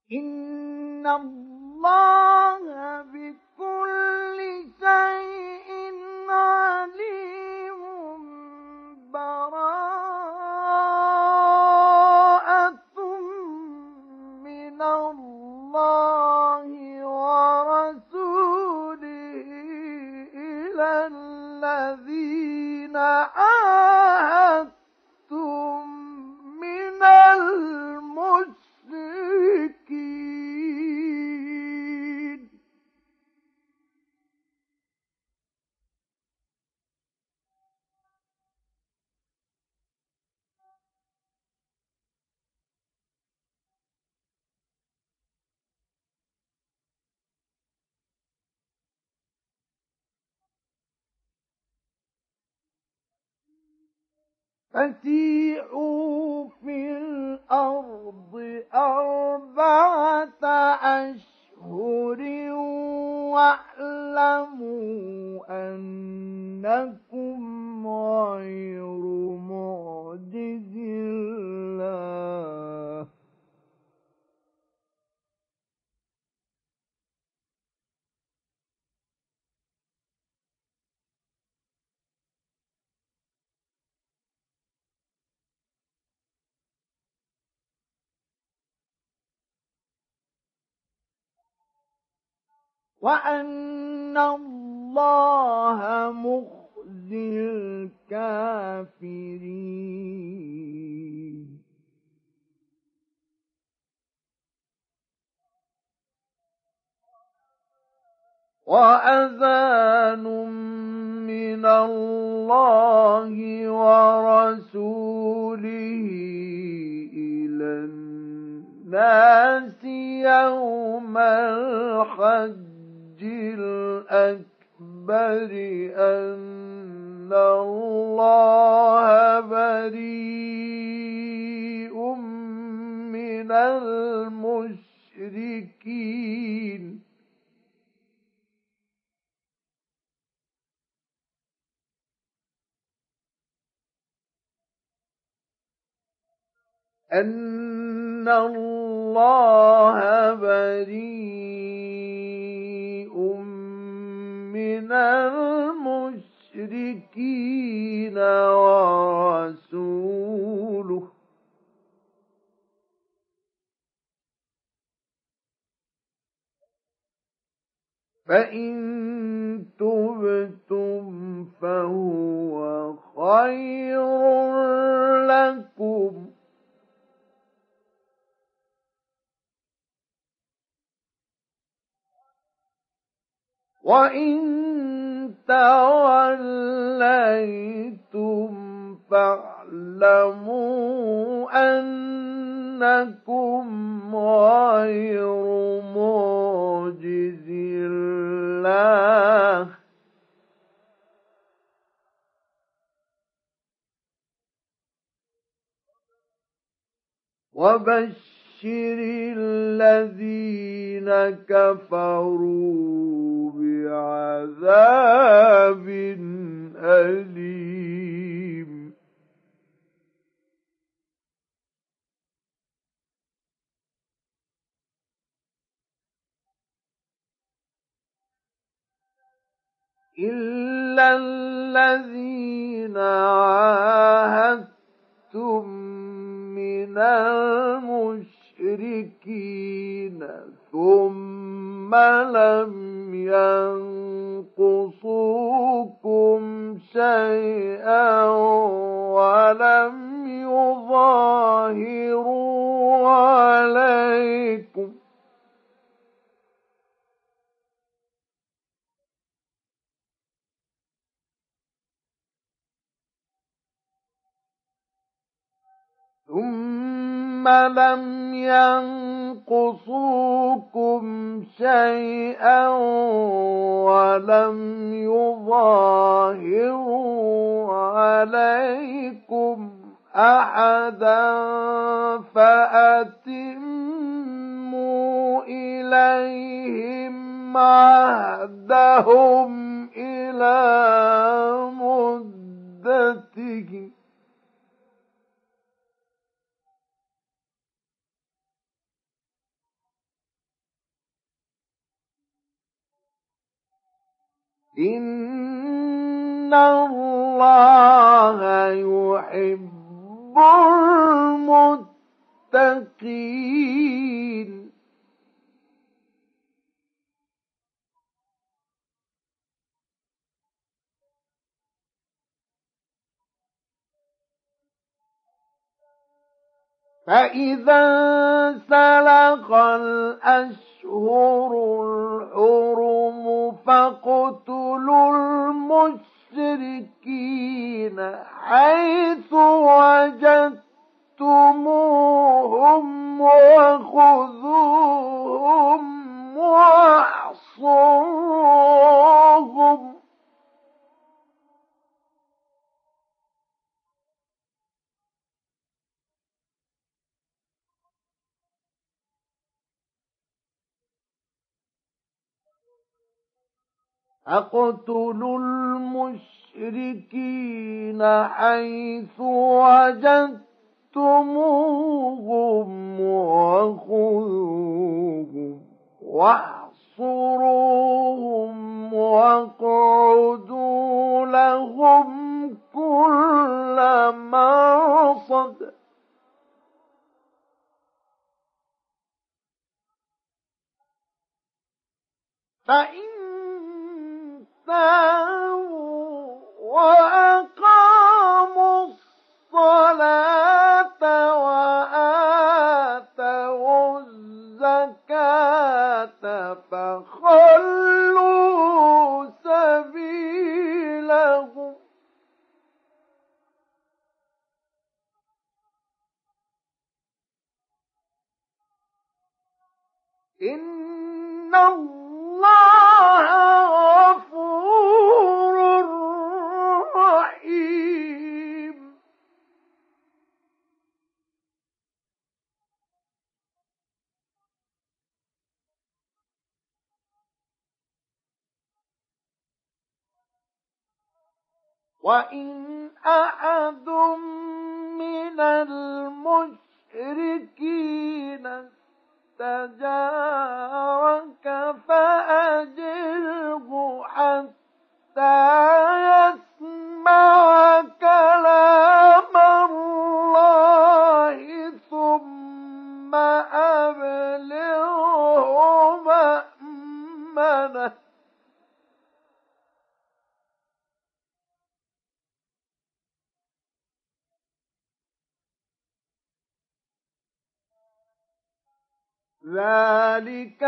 إن الله بكل شيء عليم. براءة من الله ورسوله إلى الذين عاهدتم من المشركين. فسيحوا في الأرض 4 أشهر واعلموا أنكم غير معجز الله. وأن الله مخزي الكافرين. وأذان من الله ورسوله إلى الناس يوم الحج الأكبر أن الله بريء من المشركين. أن الله بريء من المشركين ورسوله فإن تبتم فهو خير لكم وإن توليتم فاعلموا أنكم غير معجز الله وبشر الذين كفروا بعذاب أليم. إلا الذين عاهدتم من المشركين ثم لم ينقصوكم شيئا ولم يظاهروا عليكم أحدا فأتموا إليهم عهدهم إلى مدتهم إن الله يحب المتقين. فإذا انسلخ الأشهر الحرم فاقتلوا المشركين حيث وجدتموهم وخذوهم واحصروهم اقتلوا المشركين حيث وجدتموهم وخذوهم واحصروهم واقعدوا لهم كل مرصد فإن تابوا وأقاموا الصلاة وآتوا الزكاة فخلوا سبيلهم إن الله غفور رحيم. وإن أحد من المشركين استجارك فأجره حتى يسمع كلام الله ثم أبلغه مأمنه ذلك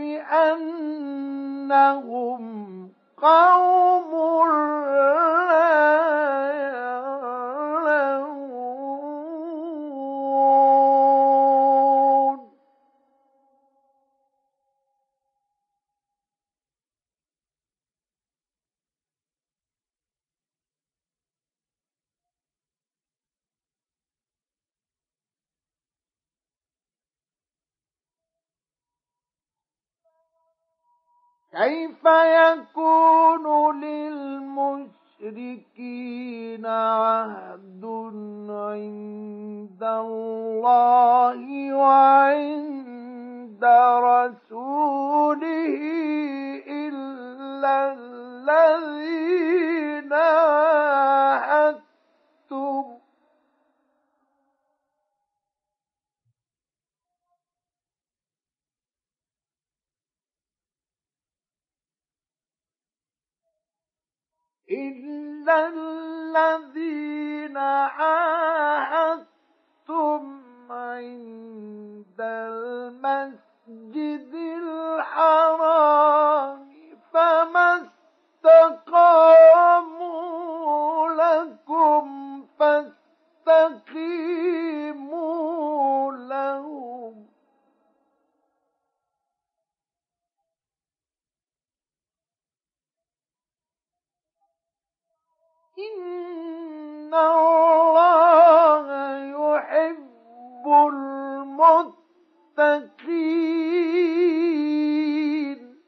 بأنهم قوم لا يعلمون. كيف يكون للمشركين عهد عند الله وعند رسوله إلا الذين عاهدتم عند المسجد الحرام فما استقاموا لكم فاستقيموا لهم إن الله يحب المتقين.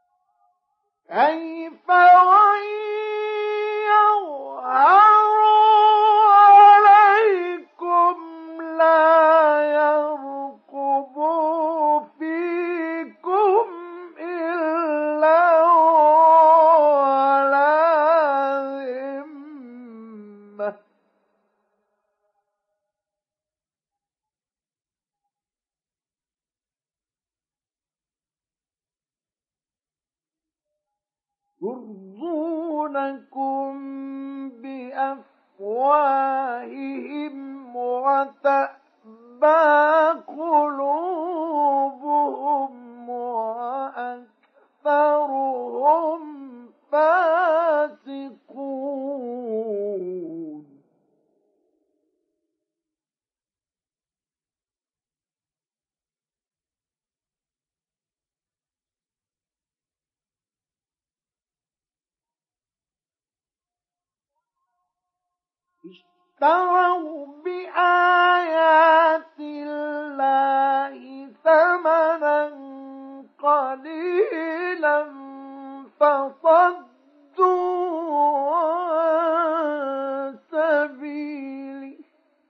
كيف وإن يظهروا يرضونكم بأفواههم وتأبى قلوبهم وأكثرهم فاسقون. اشتروا بآيات الله ثمنا قليلا فصدوا عن سبيله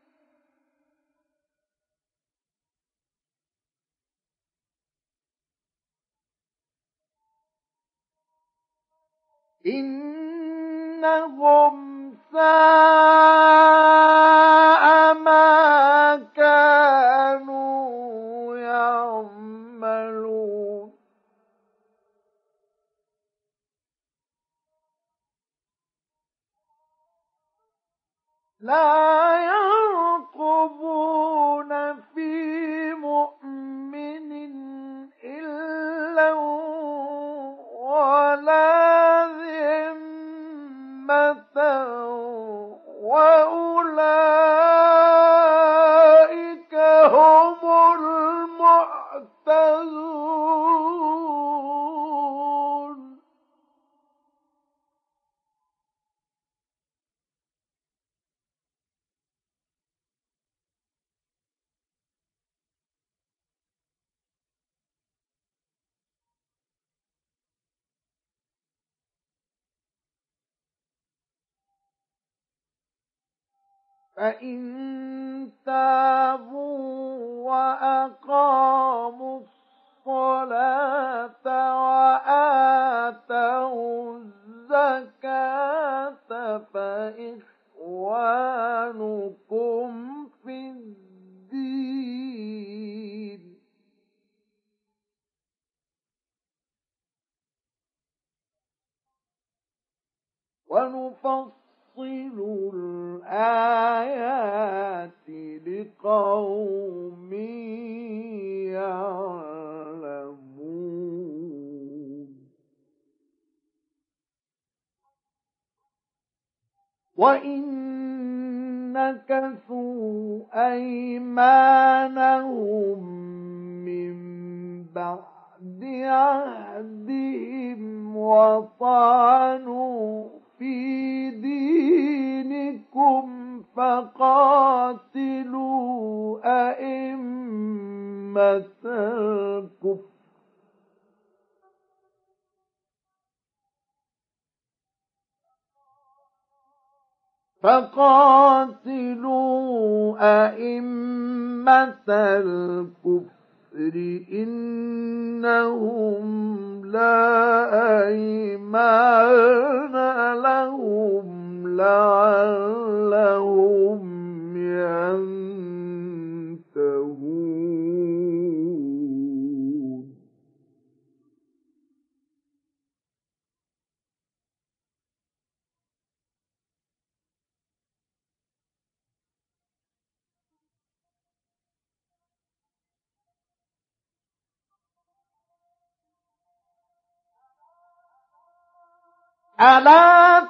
إنهم ساء ما كانوا يعملون. لا يرقبون في مؤمن إلا ولا ذمة وأولئك هم المعتدون. فإن تابوا وأقاموا الصلاة وآتوا الزكاة فإخوانكم في الدين ونفصل الآيات لقوم يعلمون. وإن نكثوا أيمانهم من بعد عهدهم وطعنوا في دينكم فقاتلوا أئمة الكفر إنهم لا أيمان لهم لعلهم ينتهون. ألا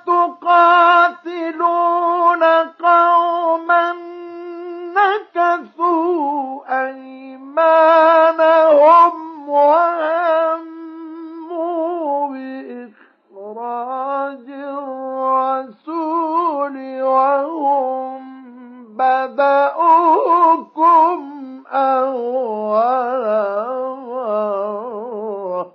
تقاتلون قوما نكثوا أيمانهم وهموا بإخراج الرسول وهم بدأوكم أول مرة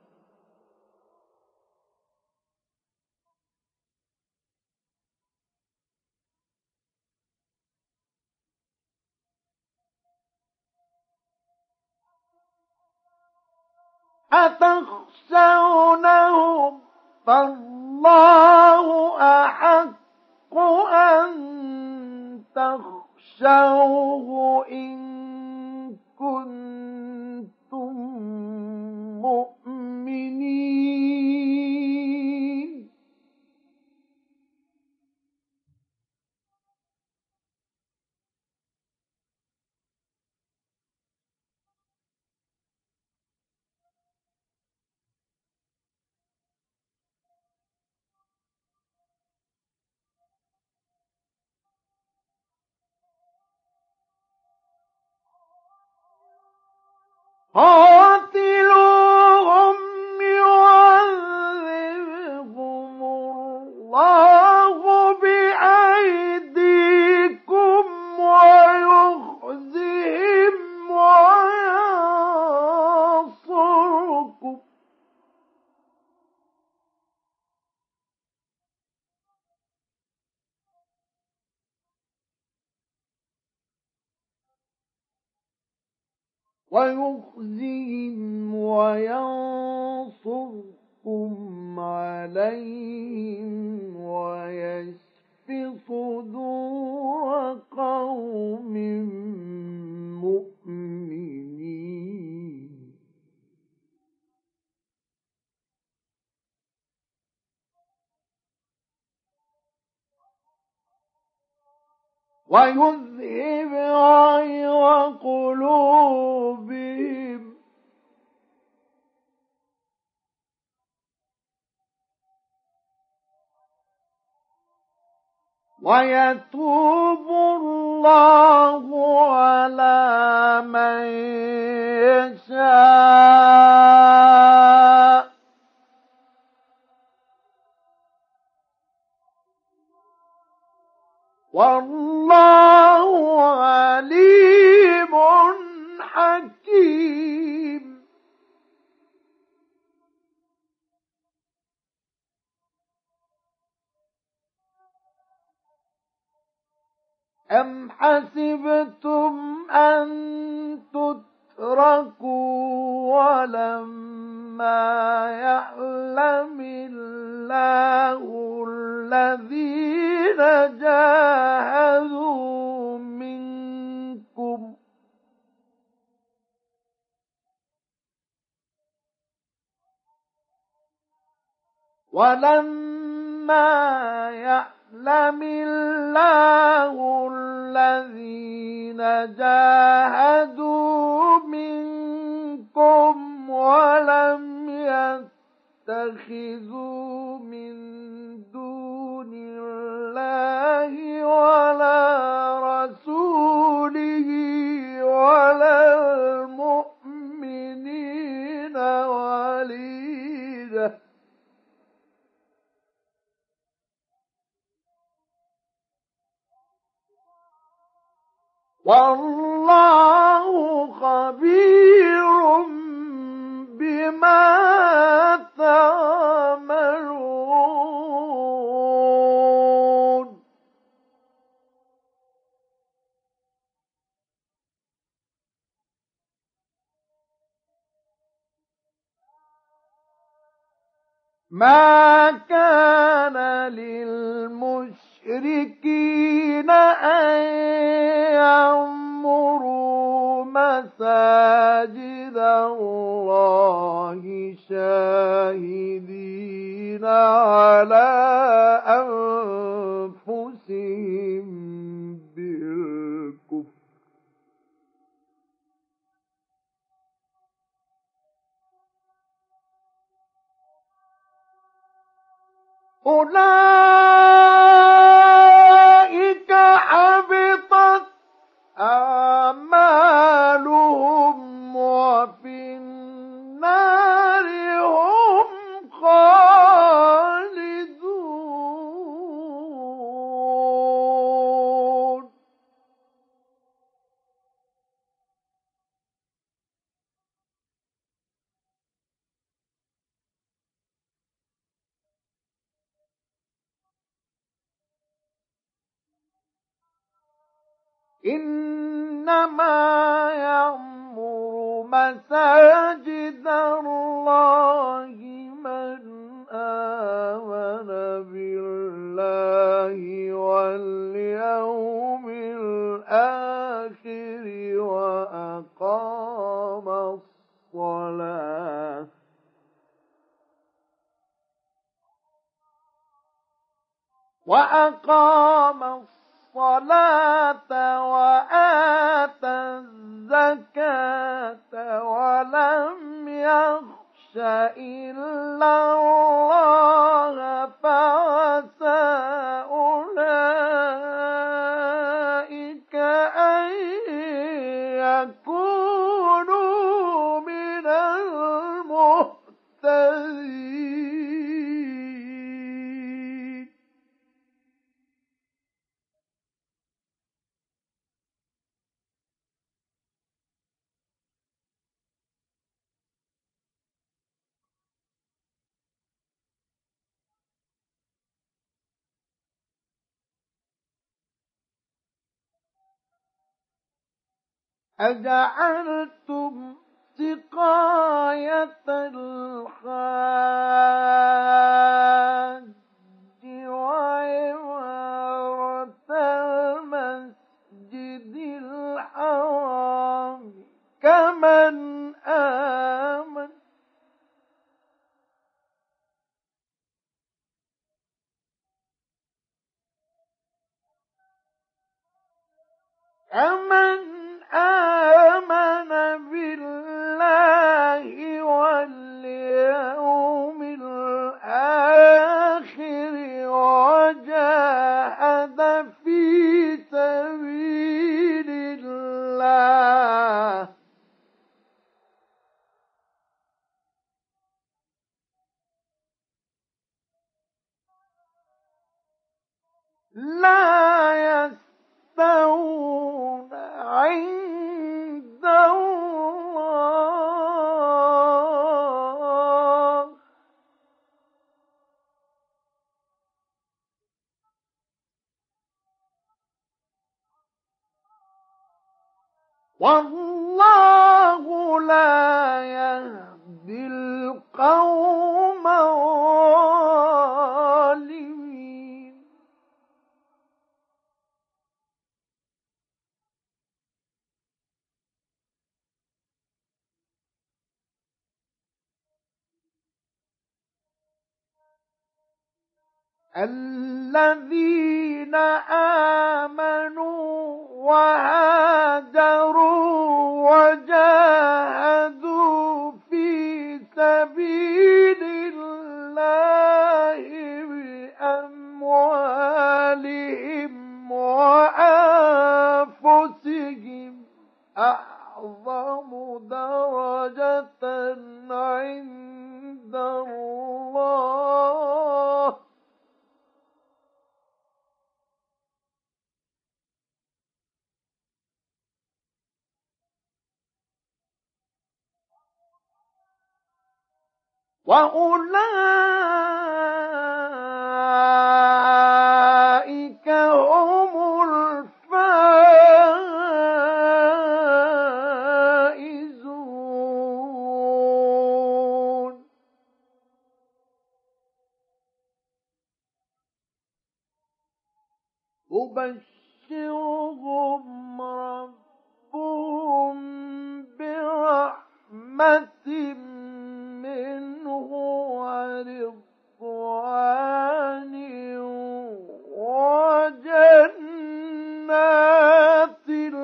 أتخشونهم فالله أحق أن تخشوه إن كنتم مؤمنين. قاتلوهم يعذبهم الله بأيديكم ويخزهم وينصركم عليهم ويشف صدور قوم مؤمنين ويذهب غيظ قلوبهم ويتوب الله على من يشاء والله عليم حكيم. أم حسبتم أن تتركوا ولما يعلم الله الذين جاهدوا منكم يعلم الله الذين جاهدوا منكم ولم يتخذوا من دون الله ولا رسوله ولا المؤمنين وليجة والله خبير بما تعملون. ما كان للمشركين أن يعمروا مساجد الله شاهدين على أنفسهم بالكفر أولئك حبطت أعمالهم وفي النار هم خالدون. إنما يعمر مساجد الله من آمن بالله واليوم الآخر وأقام الصلاة وآتى الزكاة ولم يخش إلا الله فعسى أولئك أن يكونوا أجعلتم سقاية الحاج وعمارة المسجد الحرام كمن آمن بالله واليوم الآخر وجاهد في سبيل الله لا يستوون عند الله والله لا يهدي القوم الظالمين الذين آمنوا وهاجروا وجاهدوا في سبيل الله بأموالهم وأنفسهم أعظم درجة عند الله وأولئك هم الفائزون يبشرهم ربهم برحمة منه ورضوان وجنات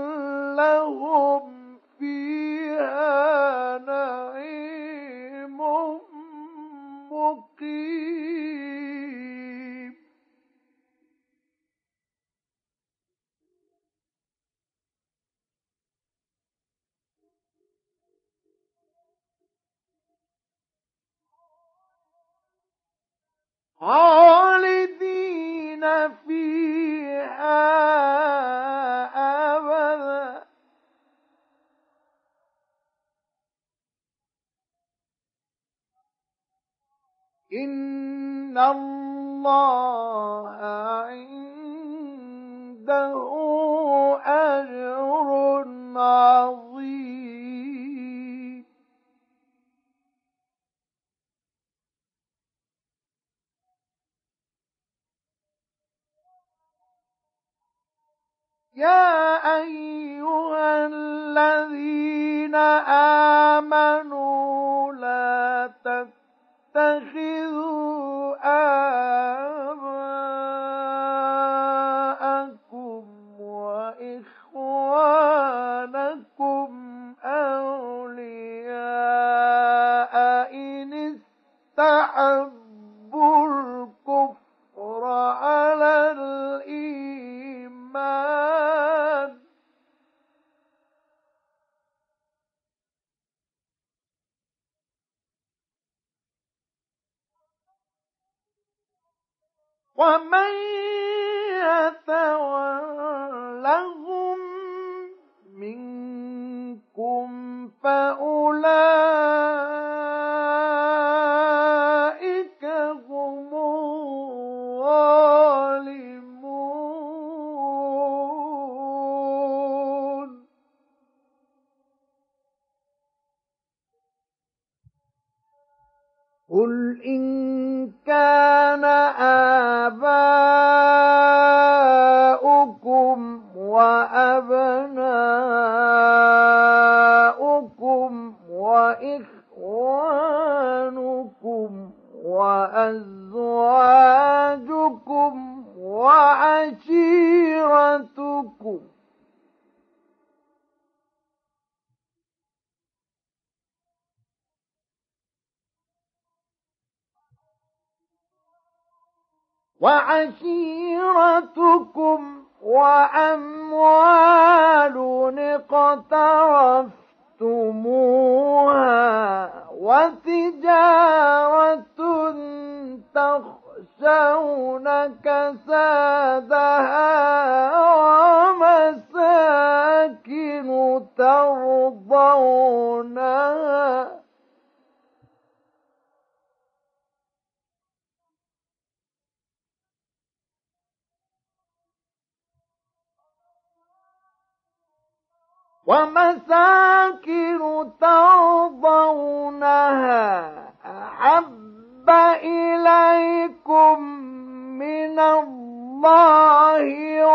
لهم فيها نعيم مقيم خالدين فيها أبدا إن الله عنده أجر عظيم يا أيها الذين آمنوا لا تتخذوا آباءكم وإخوانكم أولياء إن استحبوا الكفر على الإيمان ومن يتولهم منكم فأولئك هم الظالمون قل إن كان آباؤكم وأبناؤكم وإخوانكم وأزواجكم وعشيرتكم وأموال اقترفتموها وتجارة تخشون كسادها ومساكن ترضونها أحب إليكم من الله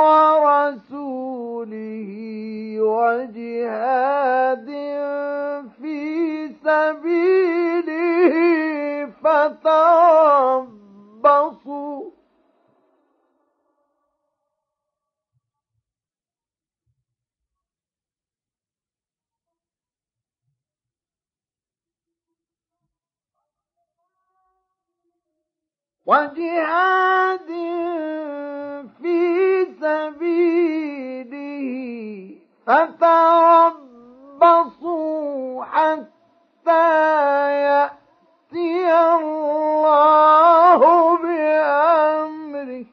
ورسوله وجهاد في سبيله فتربصوا وجهاد في سبيله فتربصوا حتى يأتي الله بأمره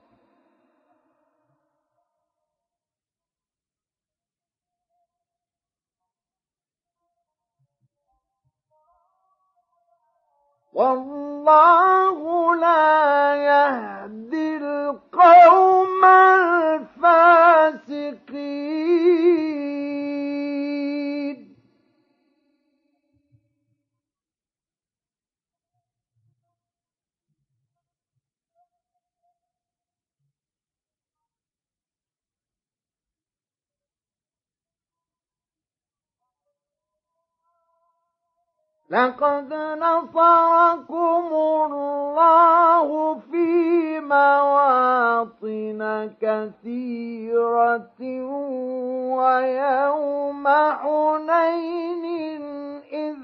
والله لا يهدي القوم الفاسقين لقد نصركم الله في مواطن كثيرة ويوم حنين إذ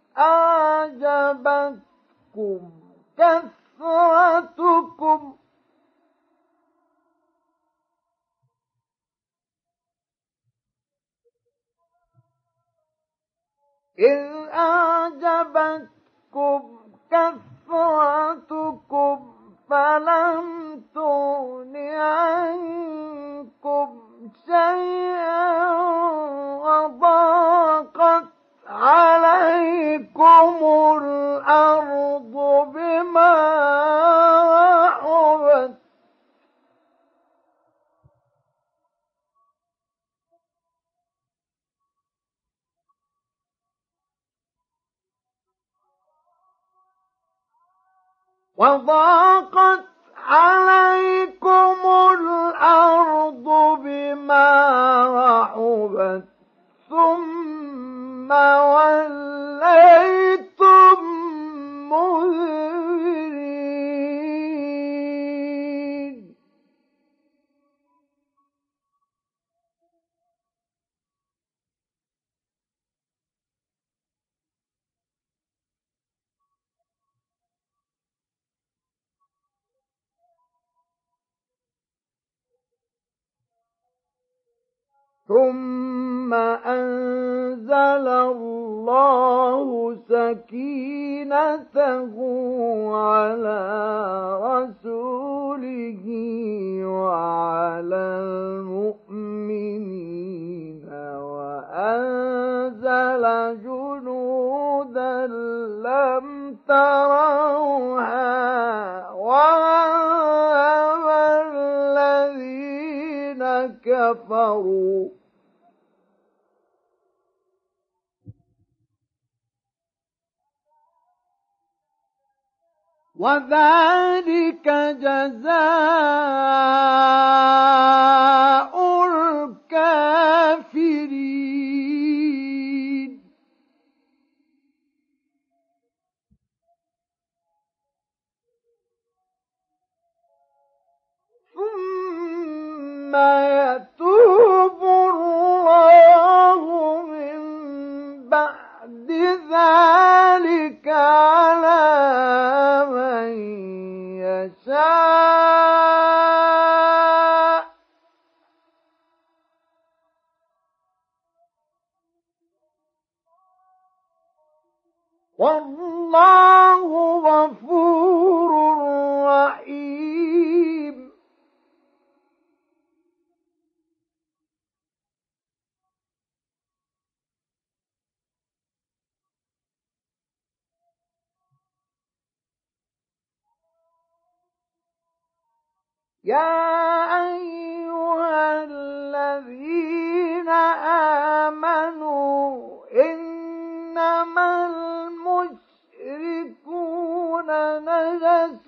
أعجبتكم كثرتكم فلم تغن عنكم شيئا وضاقت عليكم الأرض بما رحبت وضاقت عليكم الأرض بما رحبت ثم وليتم مدبرين ثم أنزل الله سكينته على رسوله وعلى المؤمنين وأنزل جنودا لم تروها وعذب الذين كفروا وذلك جزاء الكافرين. ثم يتوب الله من بعد ذلك على من يشاء، والله غفور رحيم. يا أيها الذين آمنوا إنما المشركون نجس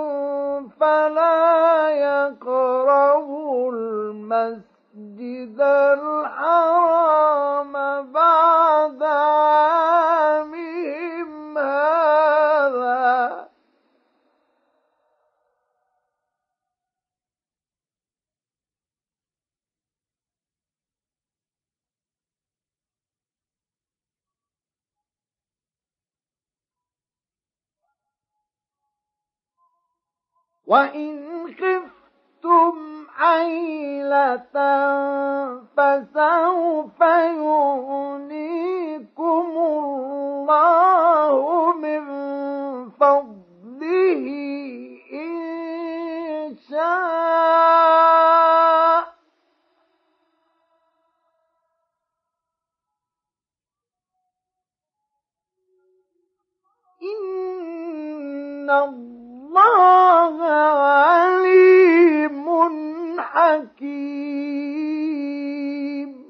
فلا يقربوا المسجد الحرام بعد عامهم هذا، وإن خفتم عيلة فسوف يغنيكم الله من فضله إن شاء، إن الله عليم حكيم.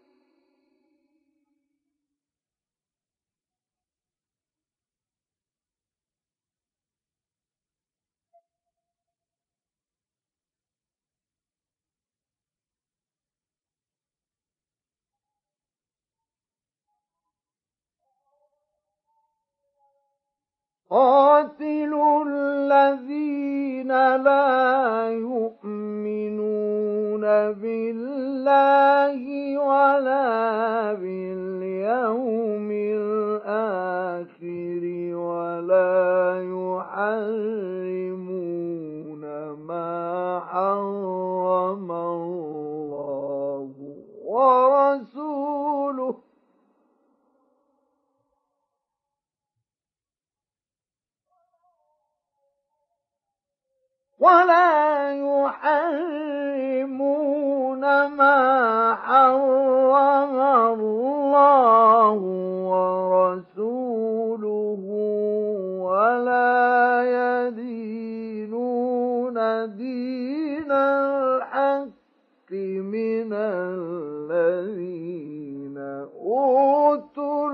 قاتلوا الذين لا يؤمنون بالله ولا باليوم الآخر ولا يحرمون ما حرم الله ورسوله ولا يحرمون ما حرم الله ورسوله ولا يدينون دين الحق من الذين أوتوا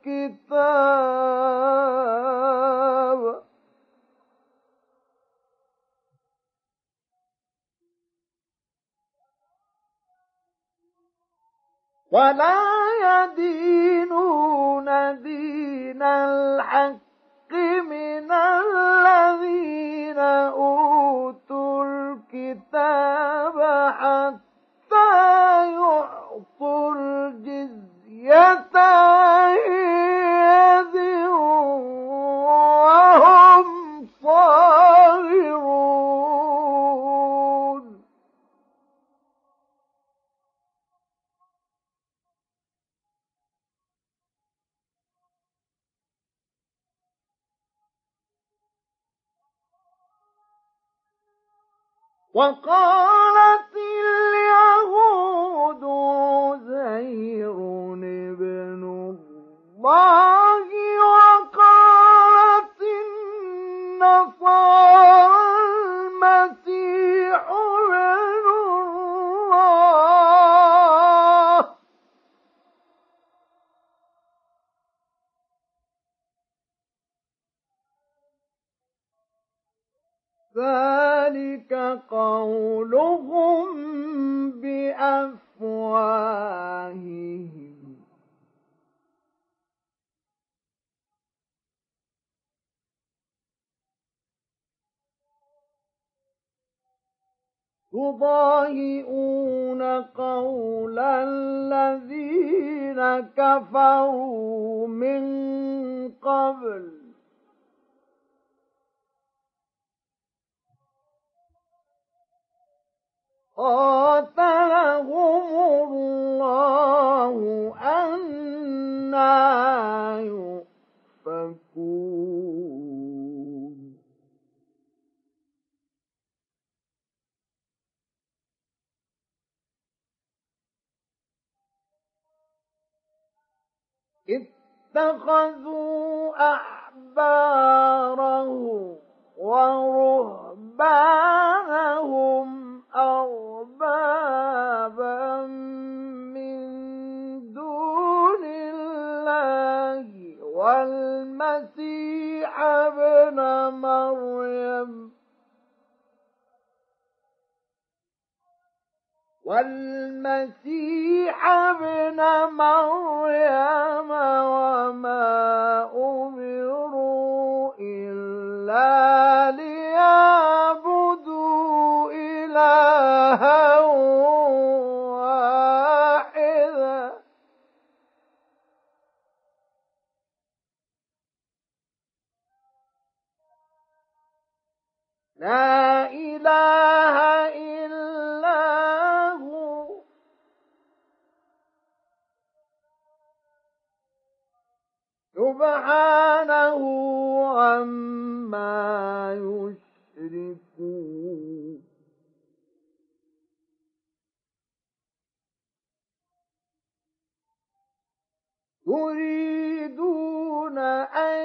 الكتاب ولا يدينون دين الحق من الذين أوتوا الكتاب حتى يعطوا الجزية عن يد وهم صاغرون. وقالت اليهود عزير ابن الله وقالت النصارى المسيح ابن الله ذلك قولهم بأفواههم يضاهئون قول الذين كفروا من قبل قاتلهم الله أنى يؤفكون اتخذوا أحبارهم ورهبانهم أربابا من دون الله والمسيح ابن مريم وما أمروا إلا ليعبدوا إلها واحدا لا إله إلا هو سبحانه عما يشركون يريدون أن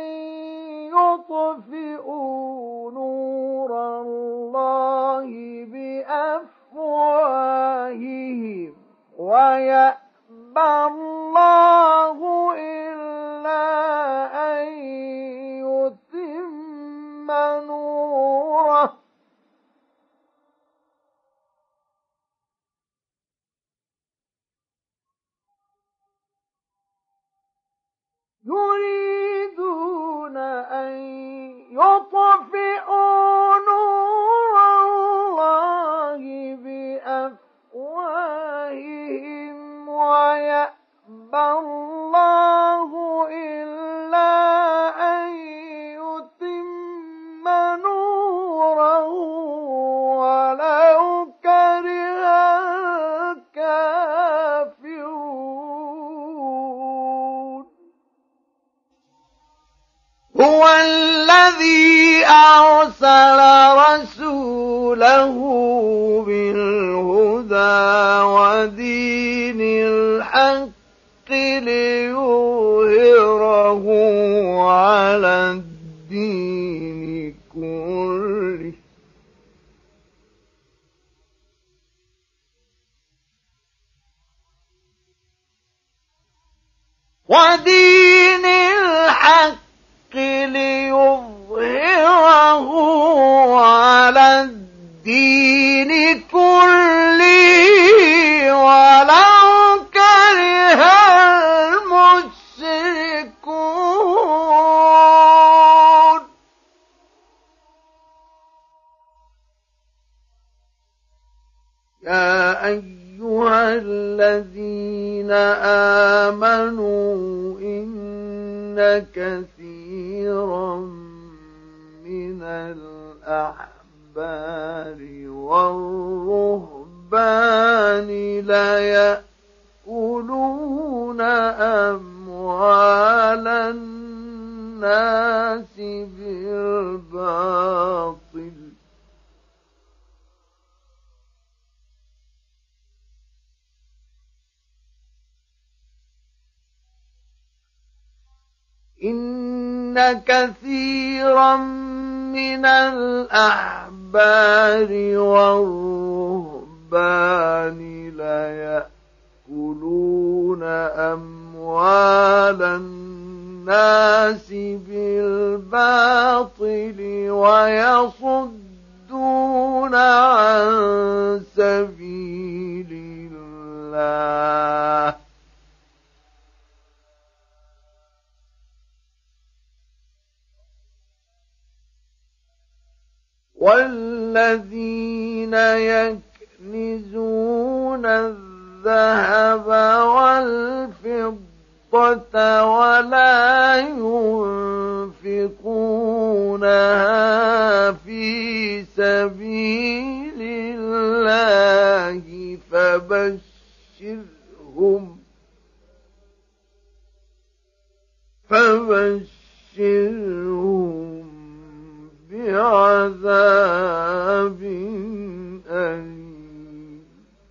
يطفئوا نور الله بأفواههم ويأبى الله إلا أن يتم نوره يريدون أن يطفئوا نور الله بأفواههم ويأبى الله إلا أن يتم نوره ولو كره الكافرون هو الذي أرسل رسوله بالهدى ودين الحق ليظهره على الدين كله ودين الحق ليظهره على الدين كله ولو كره المشركون يا أيها الذين آمنوا إن كثيرا من الأحبار والرهبان ليأكلون أموال الناس بالباطل إن كثيرا من الأحبار والرهبان ليأكلون أموال الناس بالباطل والذين يكنزون الذهب والفضة ولا ينفقونها في سبيل الله فبشرهم بعذاب أليم.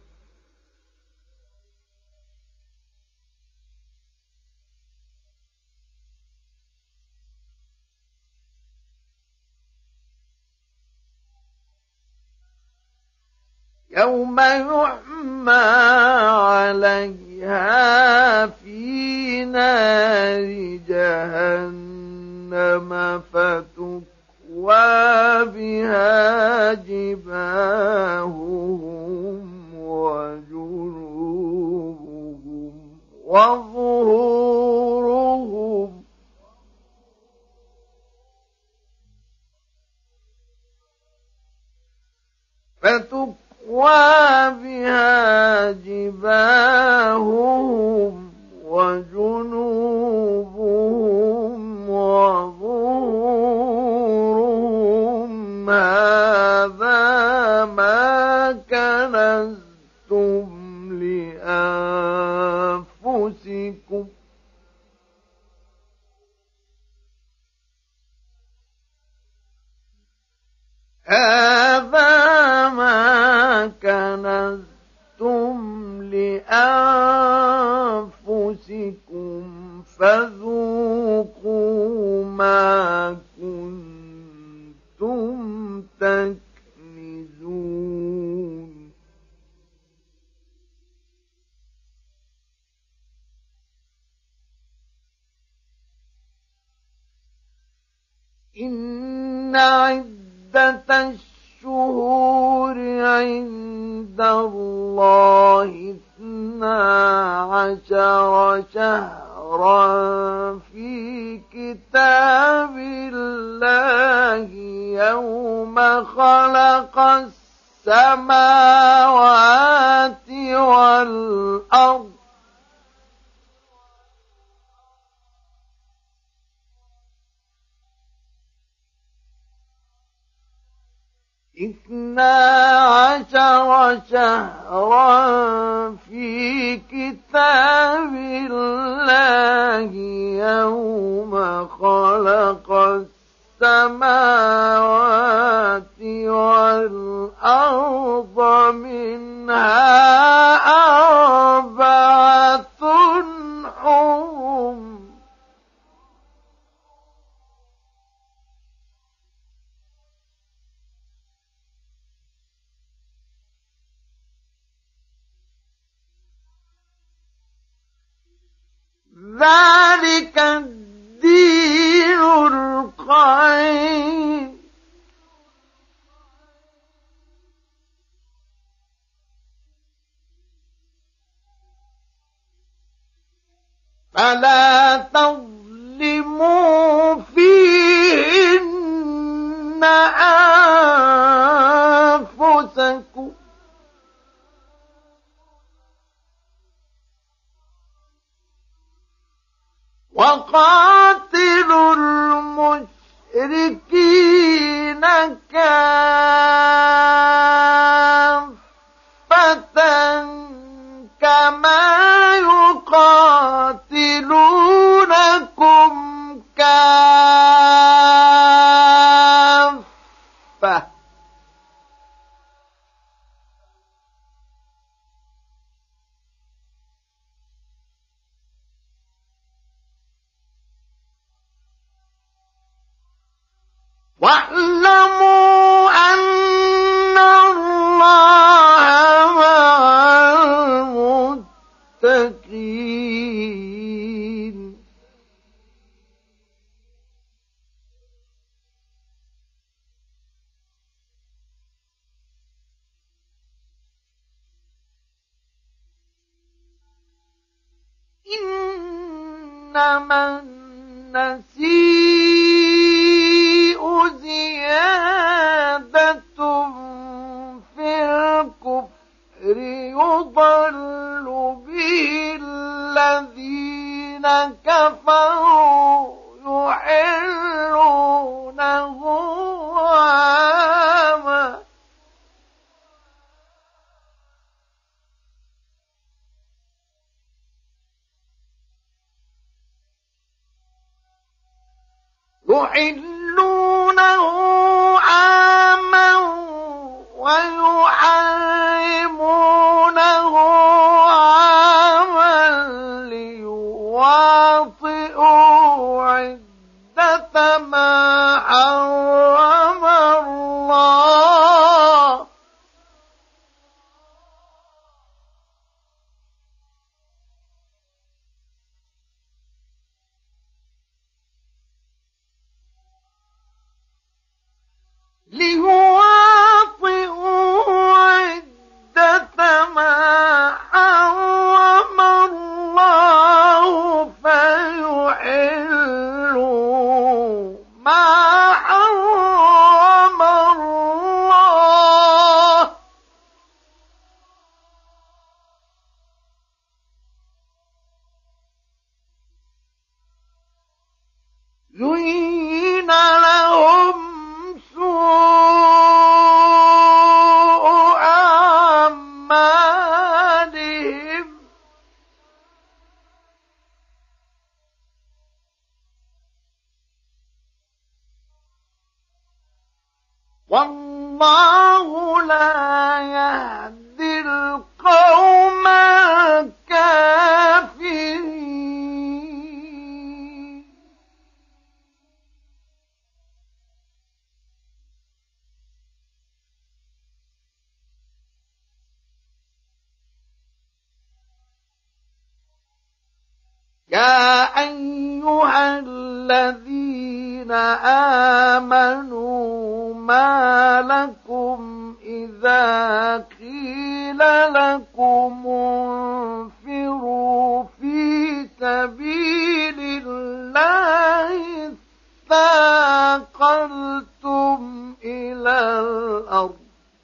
يوم يحمى عليها في نار جهنم فتكوى بها جباههم وجنوبهم وظهورهم بها جباههم وجنوبهم وظهورهم هذا ما كنزتم لأنفسكم لأنفسكم فذوقوا ما كنتم تكنزون. إن عدة الشهور عند الله 12 شهرا في كتاب الله يوم خلق السماوات والأرض 12 شهرا في كتاب الله يوم خلق السماوات والأرض منها 4 حرم ذلك الدين القيم فلا تظلموا فيهن أنفسكم وقاتلوا المشركين كافة كما يقاتلونكم كافة واعلموا أن الله مع المتقين. إنما النسيء زيادة يضل به الذين كفروا يحلونه عاما ويحرمونه عاما ليواطئوا عدة ما حرم الله فيحلوا ما حرم الله زين لهم سوء أعمالهم والله لا يهدي القوم الكافرين يا أيها الذين آمنوا ما لكم إذا قيل لكم انفروا في سبيل الله اثاقلتم إلى الأرض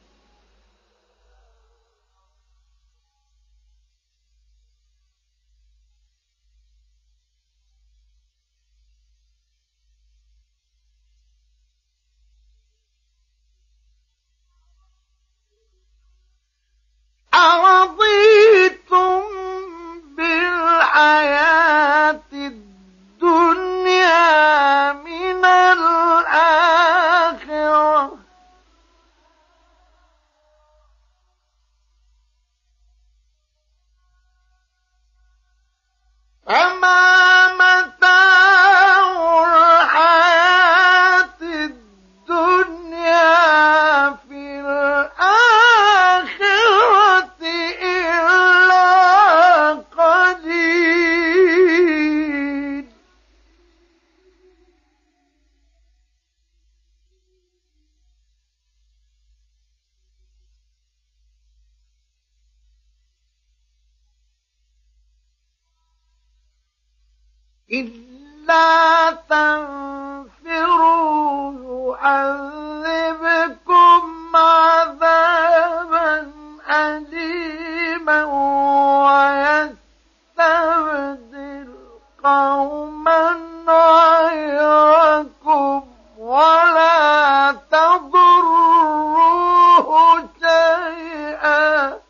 أرضيتم بالحياة الدنيا من الآخرة فما متاع الحياة الدنيا في الآخرة إلا قليل إلا تنفروا يعذبكم عذابا أليما ويستبدل قوما غيركم ولا تضروه شيئا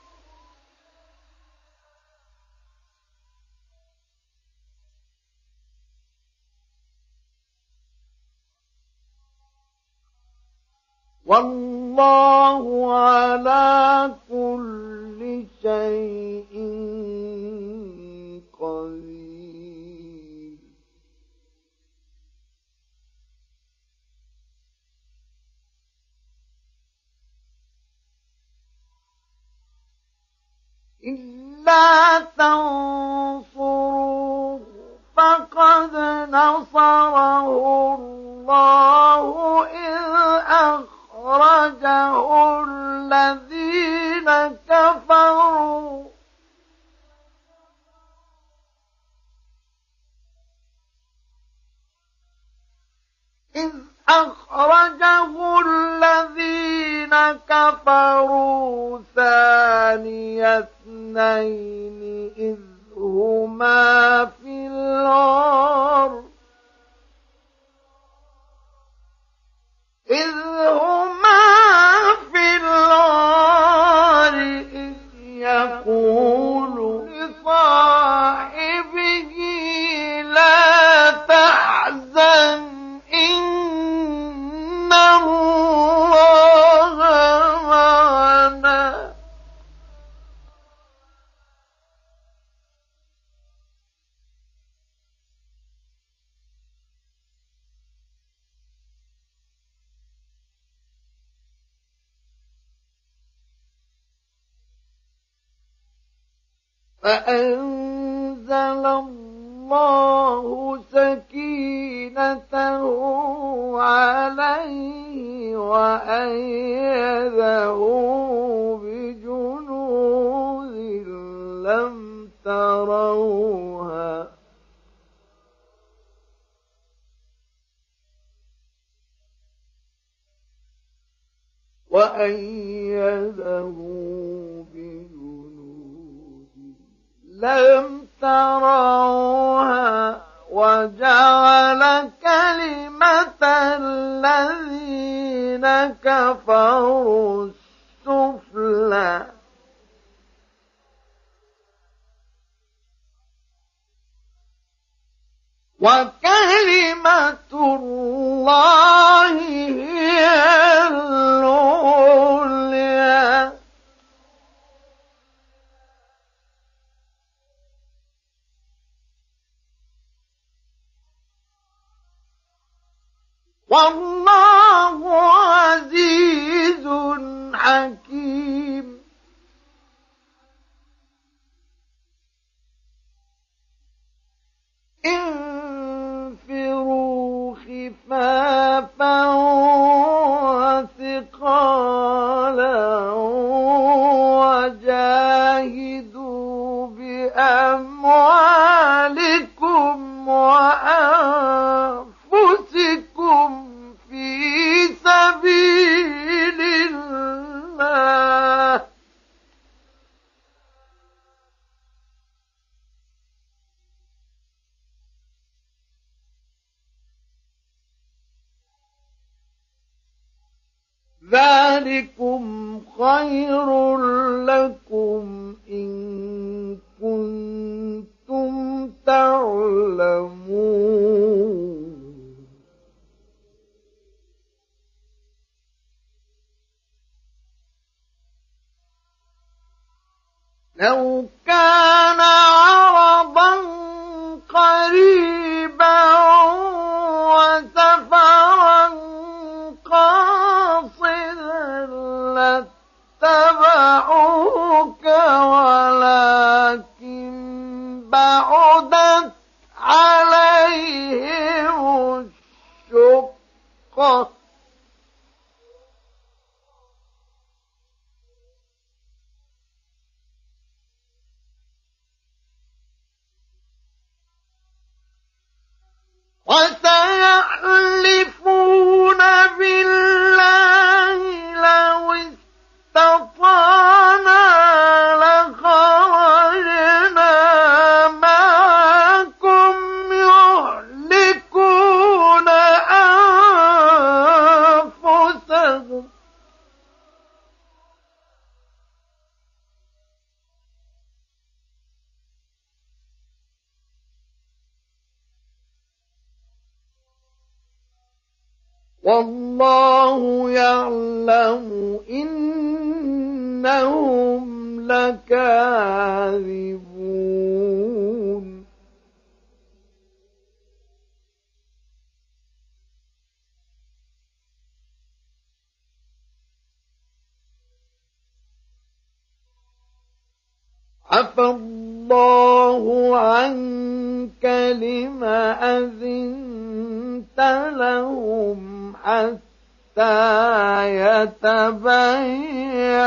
والله على كل شيء قدير إلا تنصروه فقد نصره الله إذ أخرجه الذين كفروا إذ أخرجه الذين كفروا ثاني اثنين إذ هما في الغار إذ يقول لصاحبه لا تحزن إن الله معنا فأنزل الله سكينته عليه وأيده بجنود لم تروها لم تروها وجعل كلمة الذين كفروا السفلى وكلمة الله هي العليا والله عزيز حكيم انفروا خفافا وثقالا وجاهدوا بأموالكم وأنفسكم في سبيل الله ذلكم خير لكم إن كنتم تعلمون لو كان عرضا قريبا وسفرا قاصدا لاتبعوك ولكن بعدت عليهم الشقة وسيحلفون بالله لو استطعنا لخرجنا معكم يهلكون أنفسهم والله يعلم إنهم لكاذبون عفى الله عنك لما أذنت لهم حتى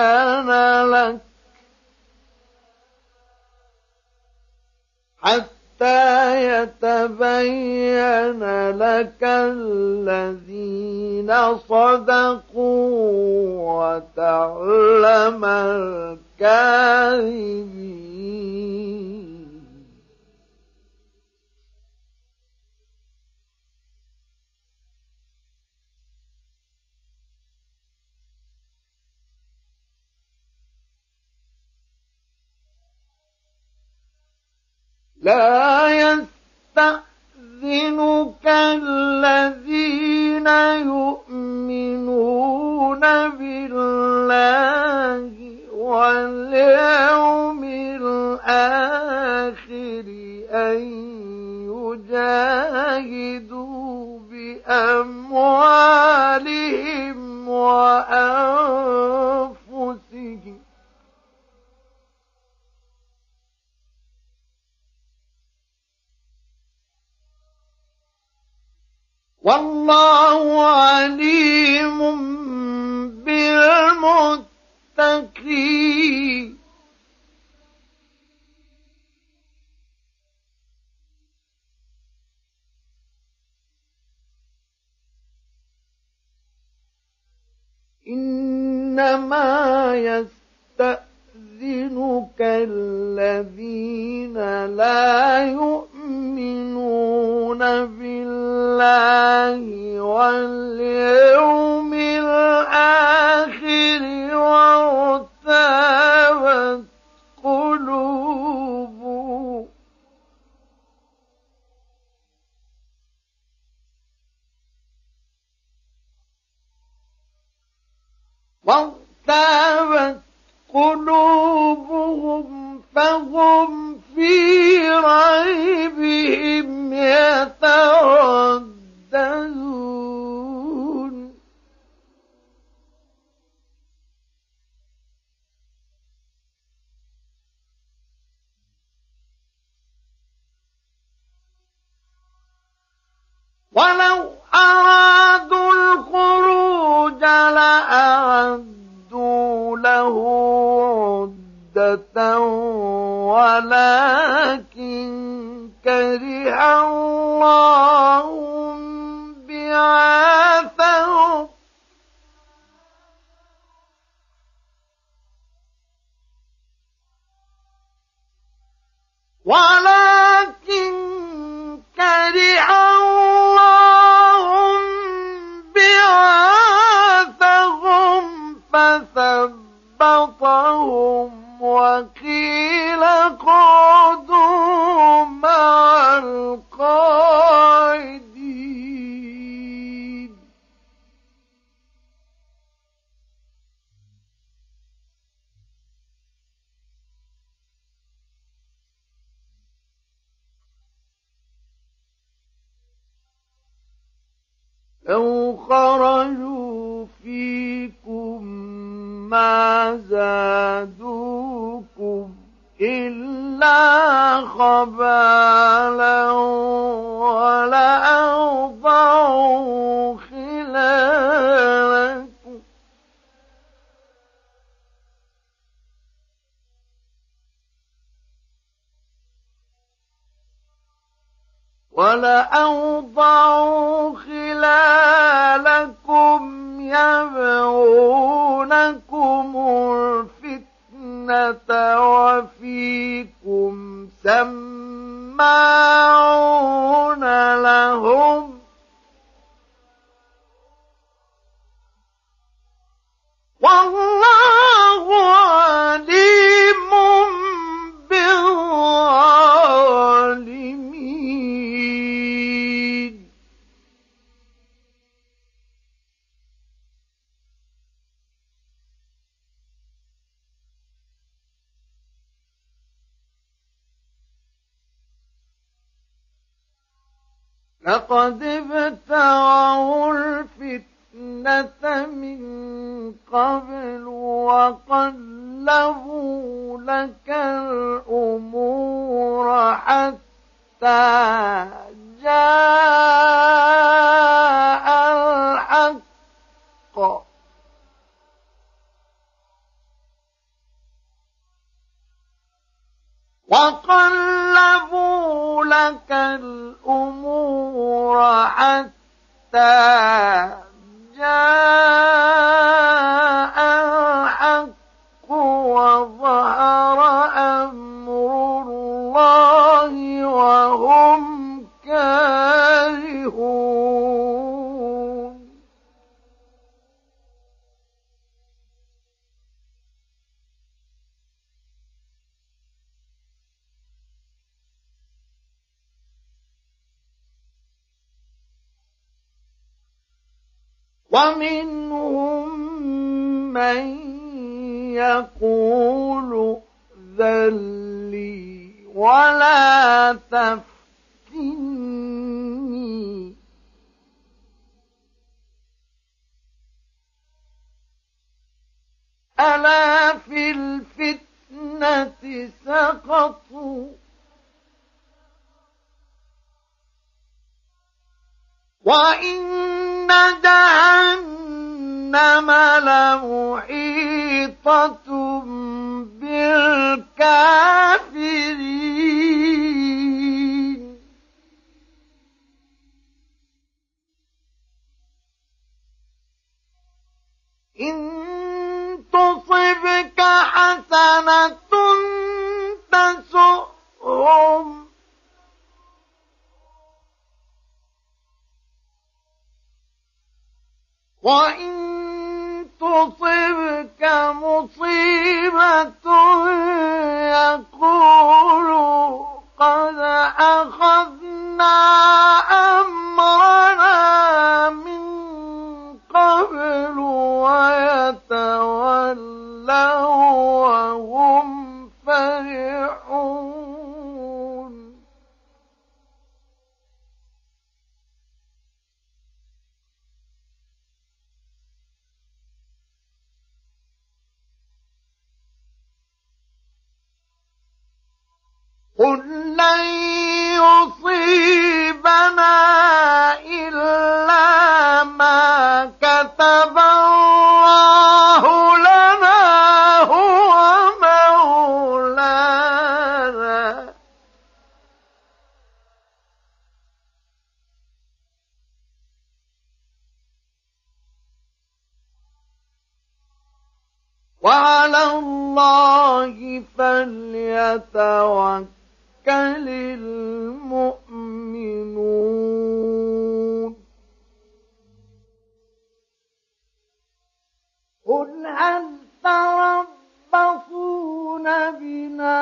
يتبين يتبين لك الذين صدقوا وتعلم الكاذبين. لا يستأذنك الذين يؤمنون بالله واليوم الآخر أن يجاهدوا بأموالهم وأنفسهم. والله عليم بالمتقين. إنما يستأذنك الذين لا يؤمنون بالله واليوم الآخر وارتابت قلوبهم فهم في ريبهم يترددون. ولو أرادوا الخروج لأعدوا له عدة ولكن كره الله بعاثهم فثبطهم وقيل اقعدوا مع القاعدين. لو خرجوا فيكم ما زادوكم إلا خبالا ولأوضعوا خلالكم يبغونكم الفتنة وفيكم سماعون لهم والله عليم بالظالمين. لقد ابتغوا الفتنة من قبل وقلبوا لك الأمور حتى جاء الحق وقلبوا لك الأمور حتى جاء الحق وظهر أمر الله وهم كارهون. ومنهم من يقول ائذن لي ولا تفتني ألا في الفتنة سقطوا وإن جهنم لمحيطة بالكافرين. إن تصبك حسنة تسؤهم وإن تصبك مصيبة يقولوا قد أخذنا أمرنا من قبل ويتولوا وهم فرحون. قل لن يصيبنا إلا ما كتب الله لنا هو مولانا وعلى الله فليتوكل المؤمنون. قل هل تربصون بنا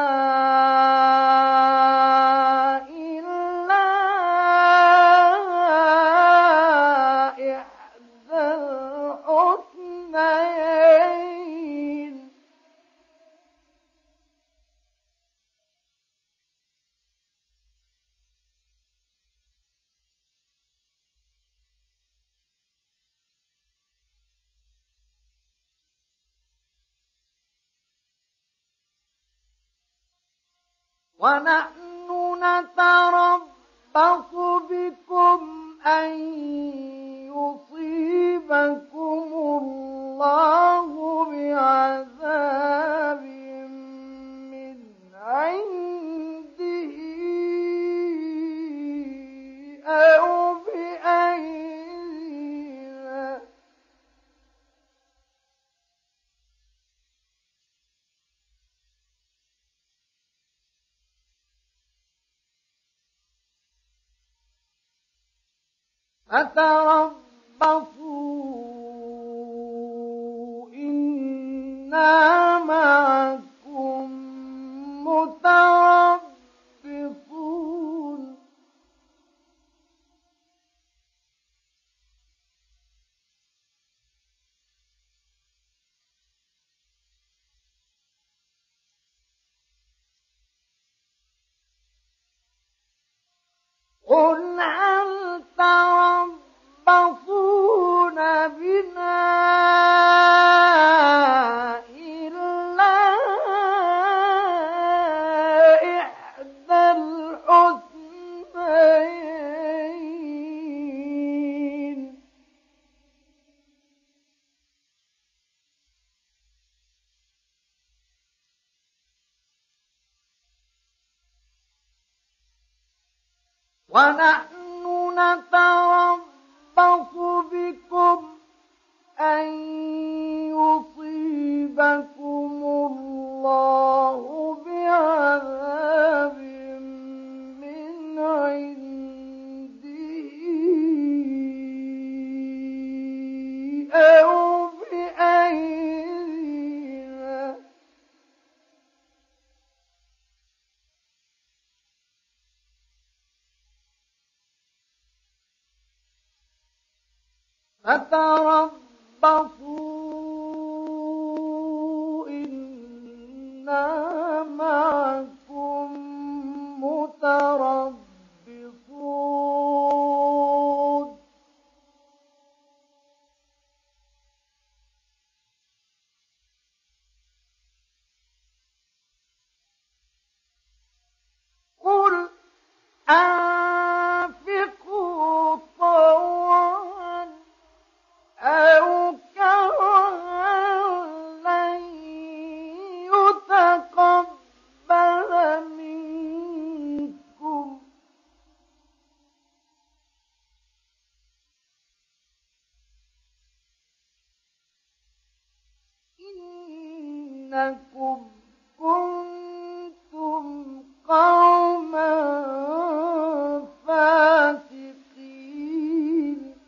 إلا إحدى الحسنيين ونحن نتربص بكم أن يصيبكم الله بعذاب من عنده أو بأيدينا فتربصوا إنا معكم متربصون. قل هل تربصون بنا إلا إحدى الحسنيين ونحن نتربص بكم أن يصيبكم الله بعذاب من عنده أو بأيدينا فتربصوا إنا معكم متربصون قل أنفقوا طوعا أو كرها لن يتقبل منكم إنكم كنتم قوما فاسقين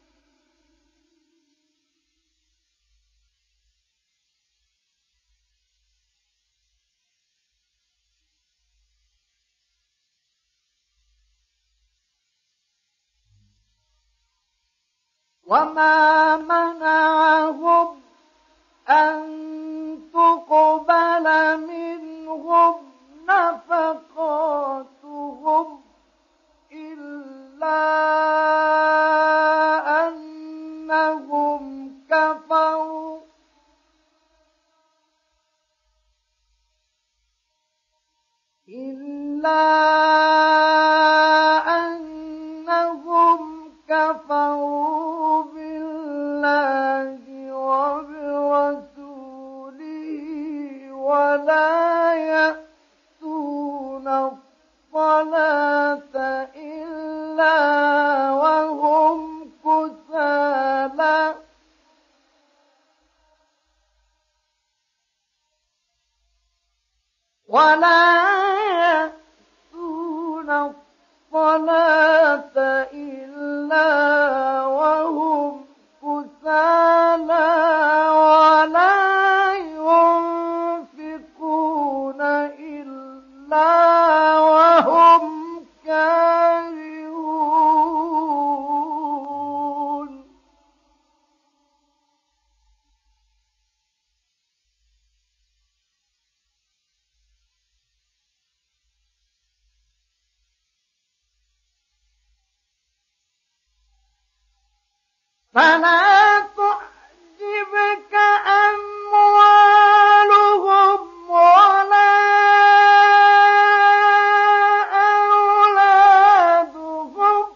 وما منعهم أن تقبل منهم نفقاتهم إلا أنهم كفروا بالله وبرسوله ولا يأتون الصلاة إلا وهم كسالى ولا ينفقون إلا وهم كارهون فلا تعجبك أموالهم ولا أولادهم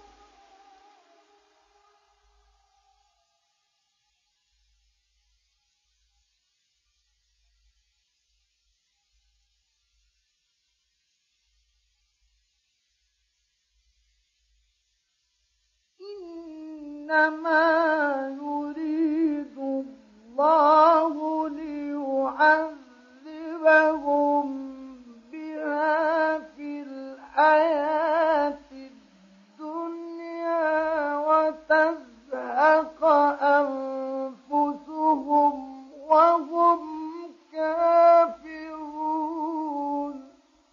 إنما يريد الله ليعذبهم بها في الحياة الدنيا وتزهق أنفسهم وهم كافرون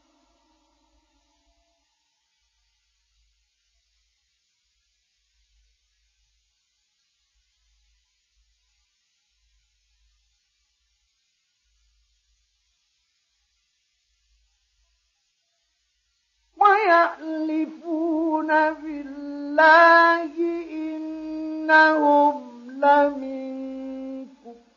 ويحلفون بالله إنهم لمنكم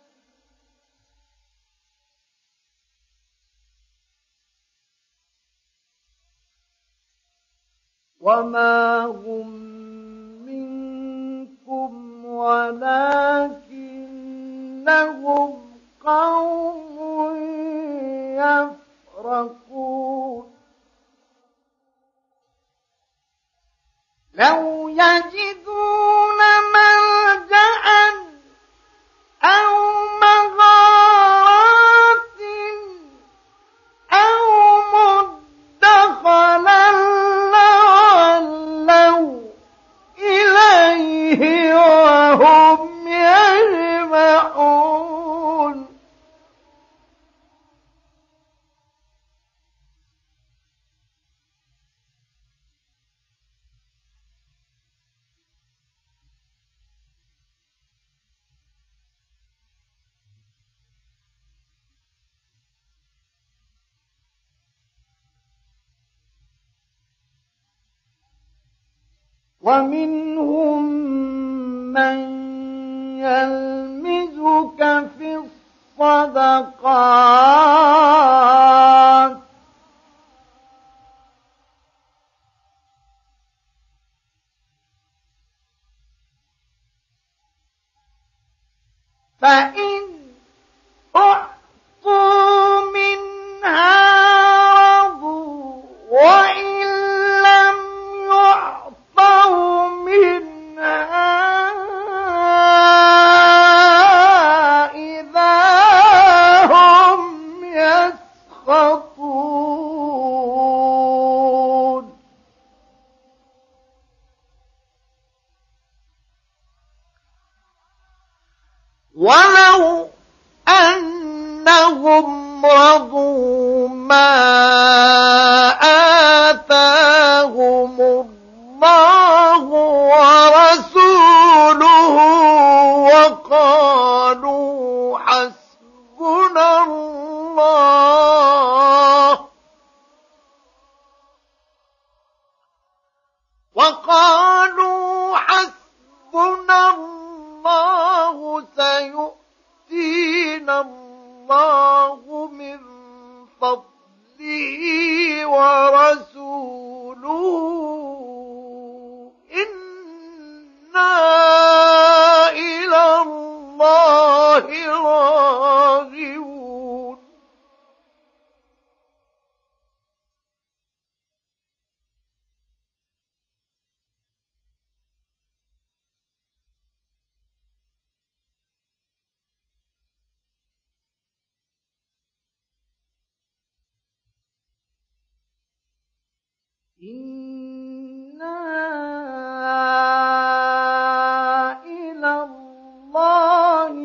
وما هم منكم ولكنهم قوم يفرقون يجدون ملجأ أو مغارات أو مدخلا لولوا إليه وهم يجمعون ومنهم من يلمزك في الصدقات فإن أعطوا منها رضوا وإن لم يعطوا منها إذا هم يسخطون ولو أنهم رضوا ما آتاهم الله ورسوله وقالوا حسبنا الله سيؤتينا الله من فضله ورسوله إنا إلى الله راغبون إنا إلى الله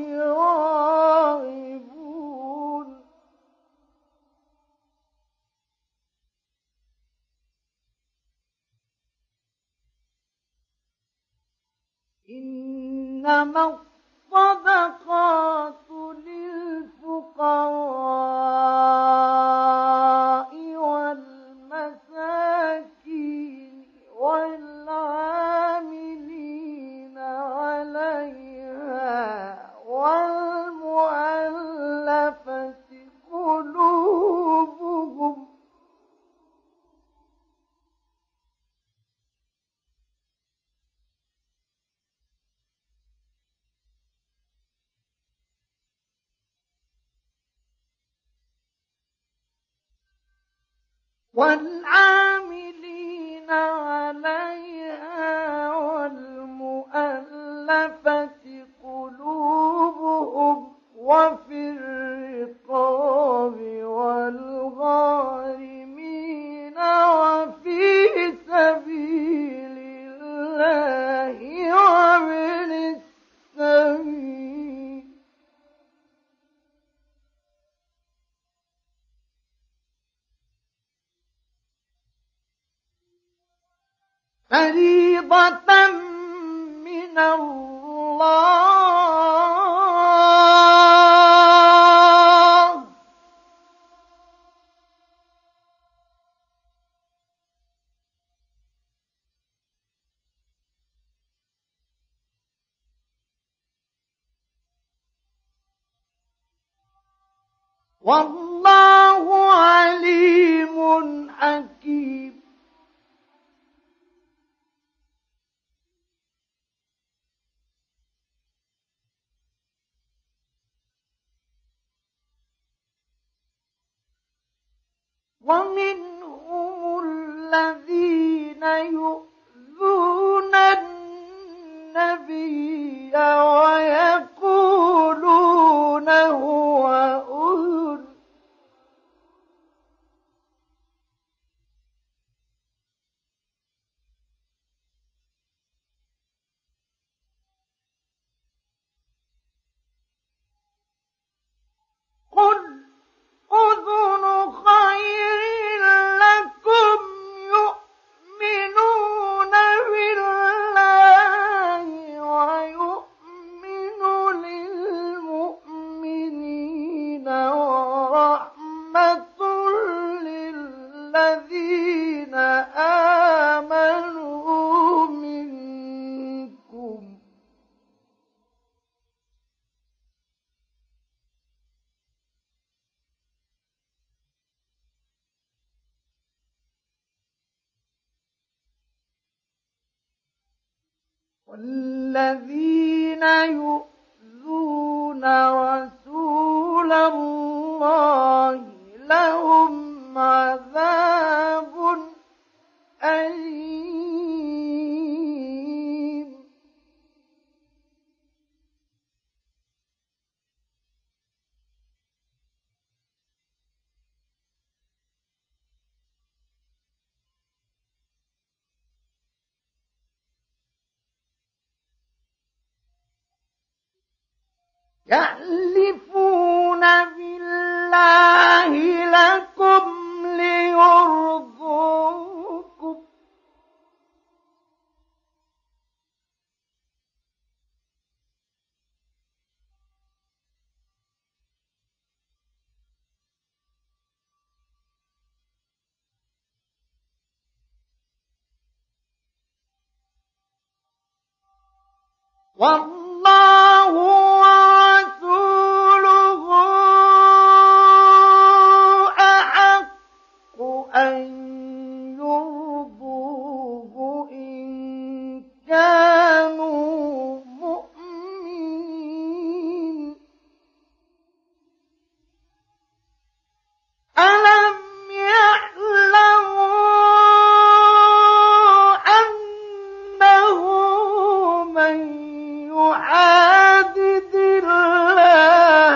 راغبون إنما الصدقات للفقراء والمساكين والعاملين عليها والمؤلفة قلوبهم والعاملين عليها والمؤلفة قلوبهم وفي الرقاب والغارمين وفي سبيل الله وابن السبيل فريضة من الله والله عليم حكيم ومنهم الذين يؤذون والذين يؤذون رسول الله لهم عذاب أليم. يحلفون بالله لكم ليرضوكم والله ورسوله أحق أن يرضوه إن كانوا مؤمنين. ألم يعلموا أنه من يحادد الله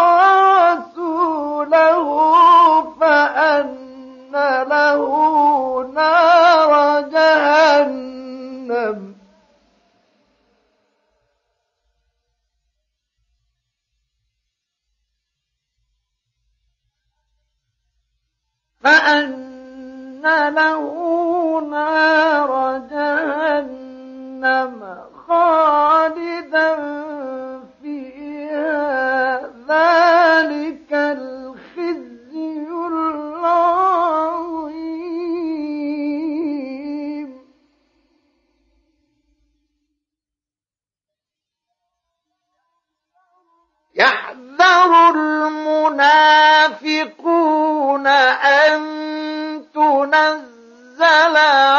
ورسوله فأن له نار جهنم خالدا فيها ذلك الخزي العظيم. يحذر المنافقون أن تنزل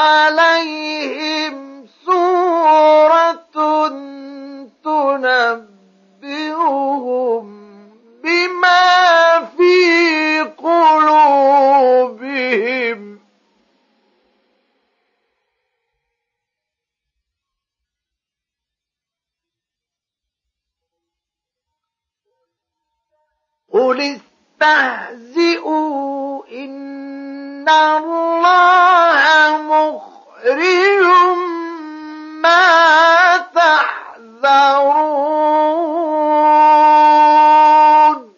عليهم سورة تنبئهم بما في قلوبهم قل استهزئوا إن الله مخرج ما تحذرون.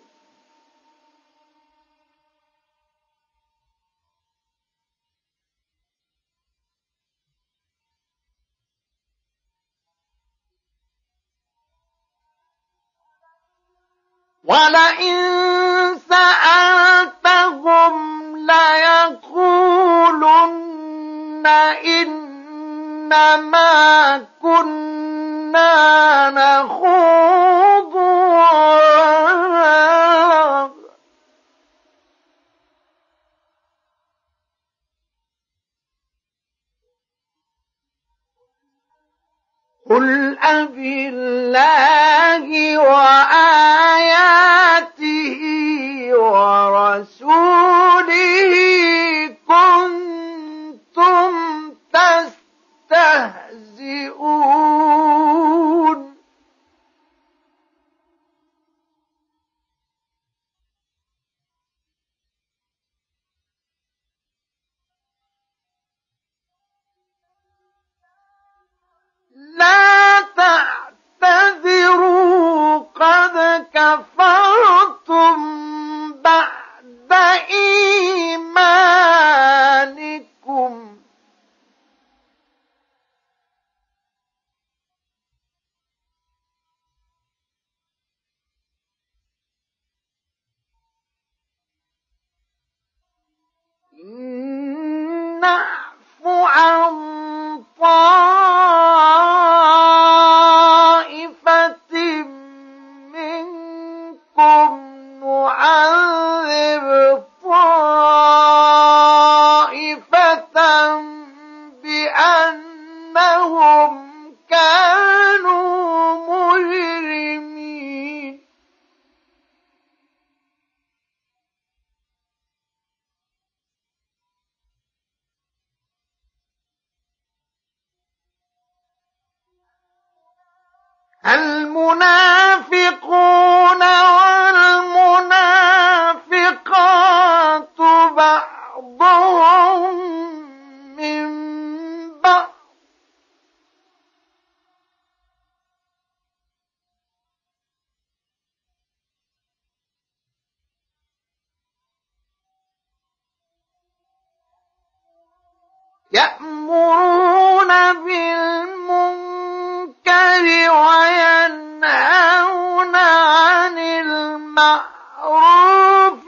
ولئن سألتهم ليقولن إنما كنا نخوض ونلعب قل أبالله وآياته ورسوله كنتم تستهزئون. لا تعتذروا قد كفرتم بعد إيمانكم إن نعفو عن طائفة منكم نعذب طائفة بأنهم كانوا المنافقون والمنافقات بعضهم من بعض يأمرون بالمنكر وينهون عن المعروف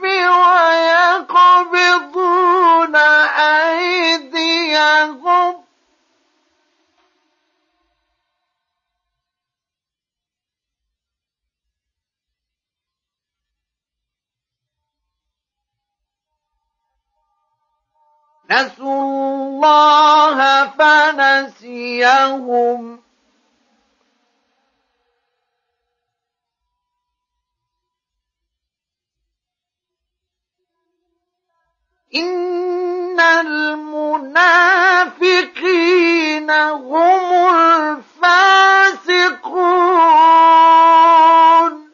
ويقبضون أيديهم نسوا الله فنسيهم إن المنافقين هم الفاسقون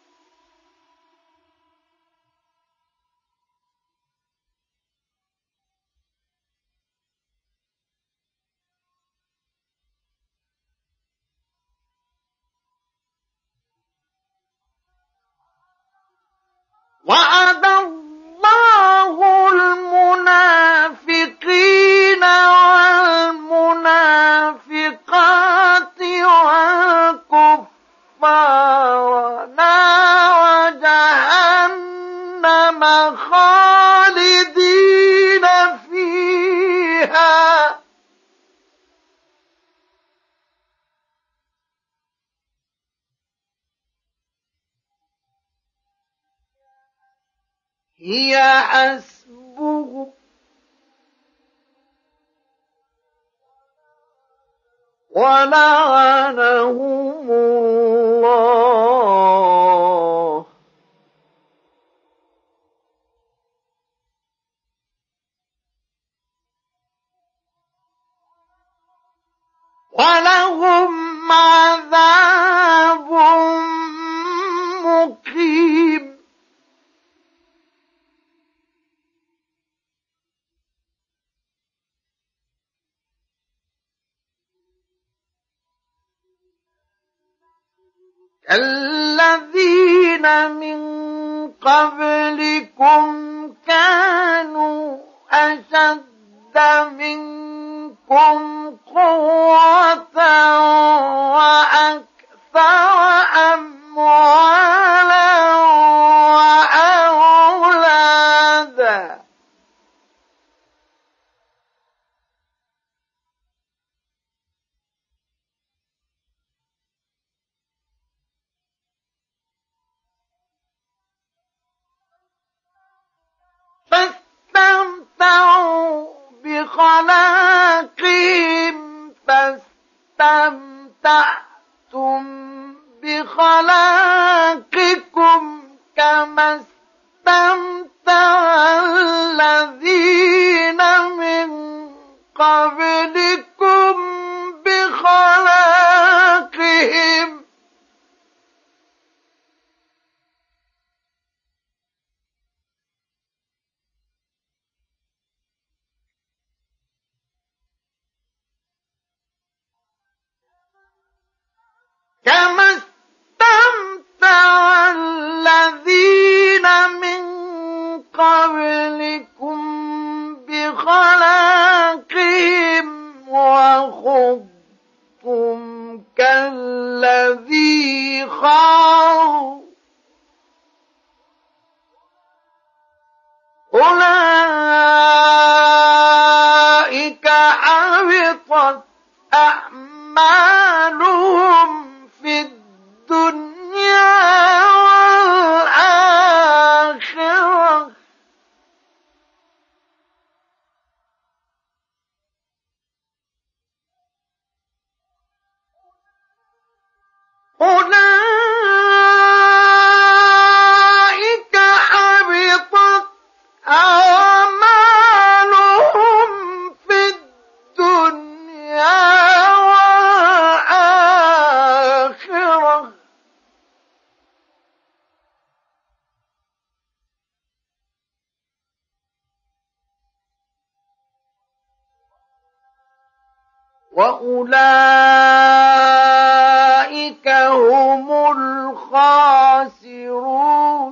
وعد الله المنافقين والمنافقات والكفار نار جهنم خالدين فيها هي حسبهم ولعنهم الله ولهم عذاب مقيم الذين من قبلكم كانوا أشد منكم قوة وأكثر أموالا وأولادا فاستمتعوا بخلاقهم فاستمتعتم بخلاقكم كما استمتع الذين من قبلكم بخلاقهم كما استمتع الذين من قبلكم بخلاقهم وخضتم كالذي خاضوا أولئك حبطت أعمالهم في الدنيا والآخرة أولئك حبطت أعمالهم وأولئك هم الخاسرون.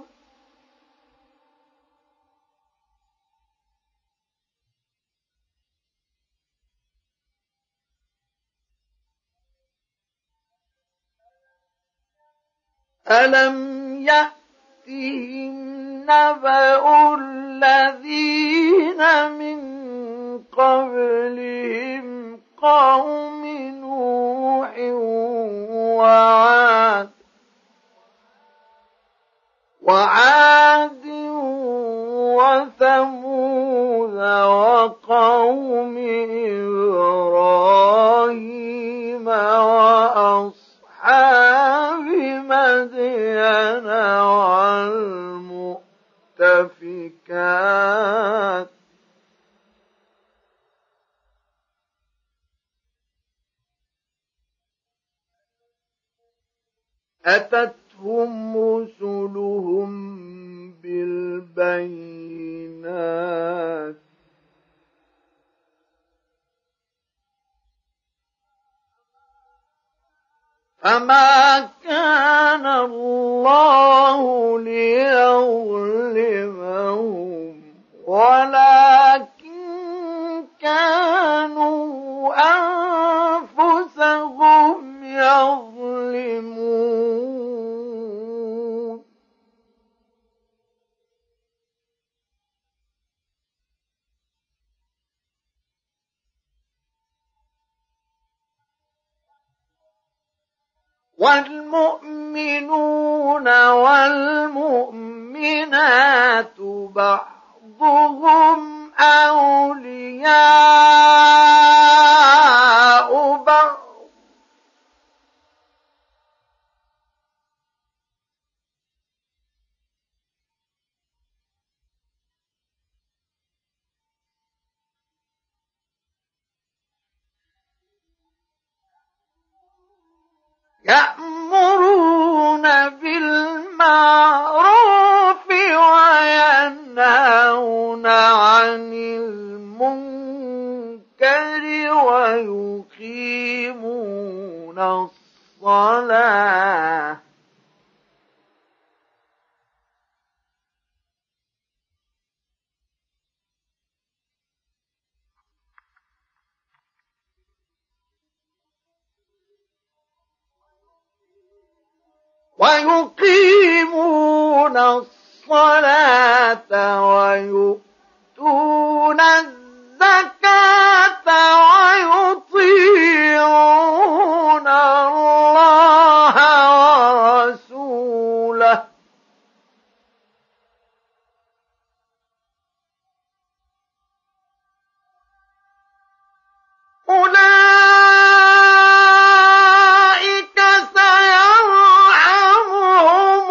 ألم يأتهم نبأ الذين من قبلهم قوم نوح وعاد وثمود وقوم إبراهيم وأصحاب مدين والمؤتفكات أتتهم رسلهم بالبينات فما كان الله ليظلمهم ولكن كانوا أنفسهم يظلمون. والمؤمنون والمؤمنات بعضهم أولياء بعض يأمرون بالمعروف وينهون عن المنكر ويقيمون الصلاة ويؤتون الزكاة ويطيعون الله ورسوله أولئك سيرحمهم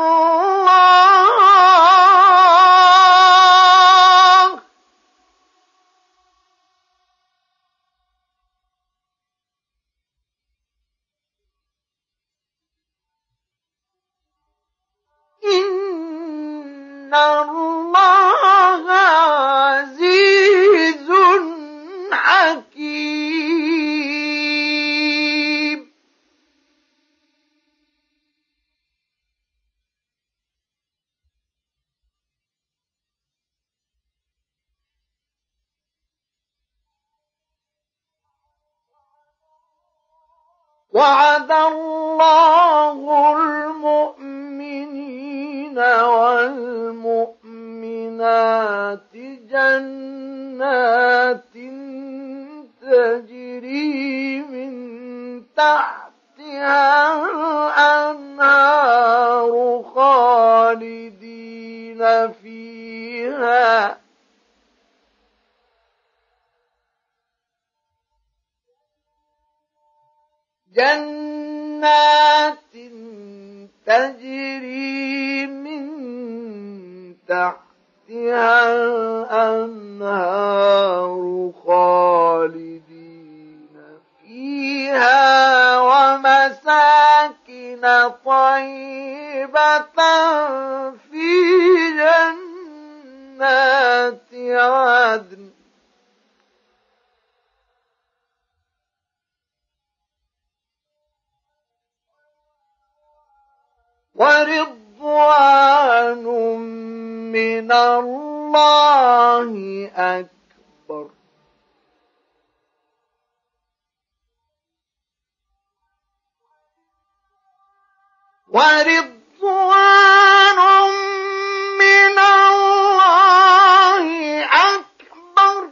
الله إن الله عزيز حكيم. وعد الله المؤمنين والمؤمنات جنات تجري من تحتها الأنهار خالدين فيها جنات تجري من تحتها الأنهار خالدين فيها ومساكن طيبة في جنات عدن ورضوان من الله أكبر. ورضوان من الله أكبر.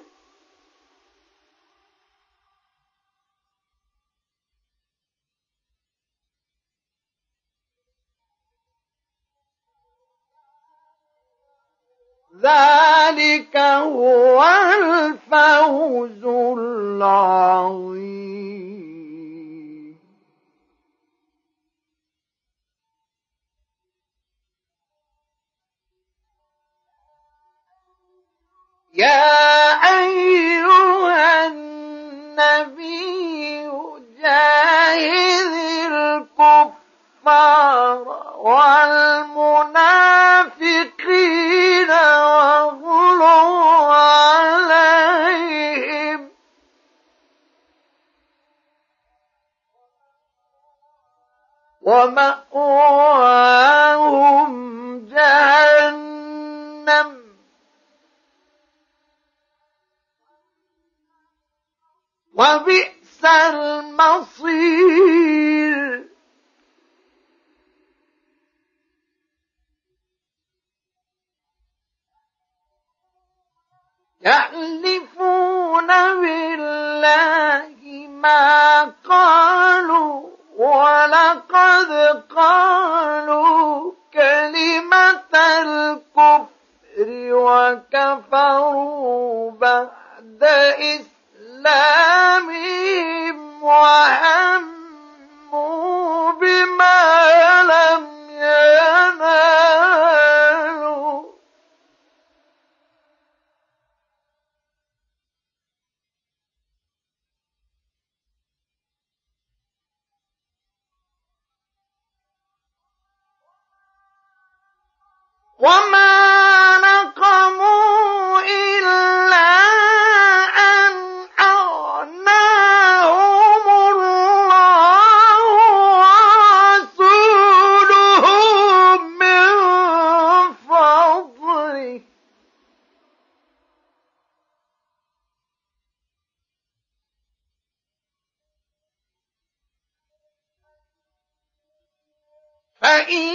ذلك هو الفوز العظيم. يا أيها النبي جاهد الكفار والمنافقين واغلظ عليهم ومأواهم جهنم وبئس المصير. يحلفون بالله ما قالوا ولقد قالوا كلمة الكفر وكفروا بعد إسلامهم وهموا بما لم ينالوا وما نقموا إلا أن أغناهم الله ورسوله من فضله فإن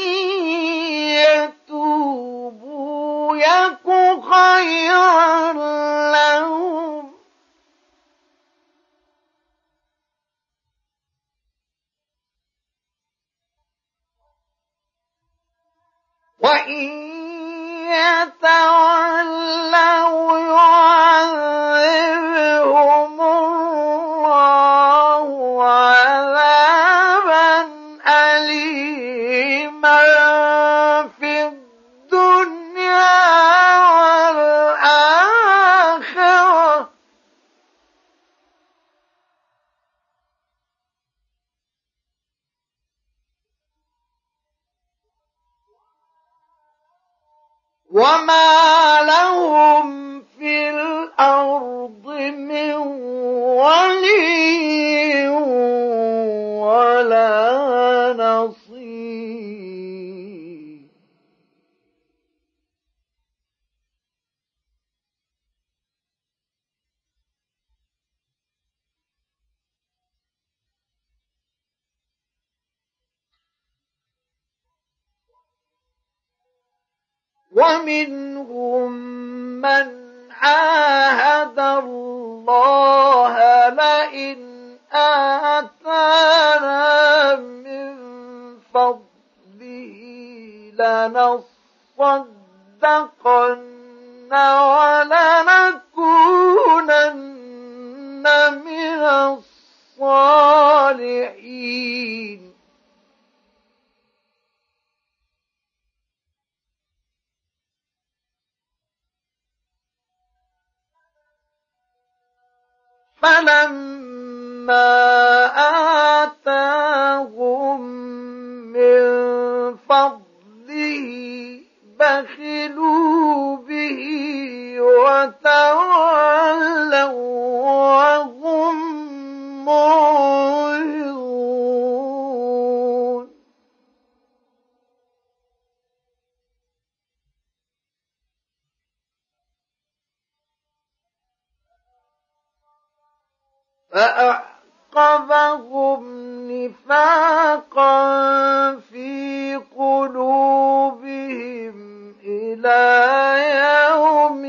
يتوبوا يك خيرا لهم وإن يتولوا يعذبهم الله عذابا أليما في الدنيا والآخرة وما لهم في الأرض من ولي ولا نصير. ومنهم من عاهد الله لئن آتانا من فضله لنصدقن ولنكونن من الصالحين. فلما آتاهم من فضله بخلوا به وتولوا وهم معرضون. فأعقبهم نفاقا في قلوبهم إلى يوم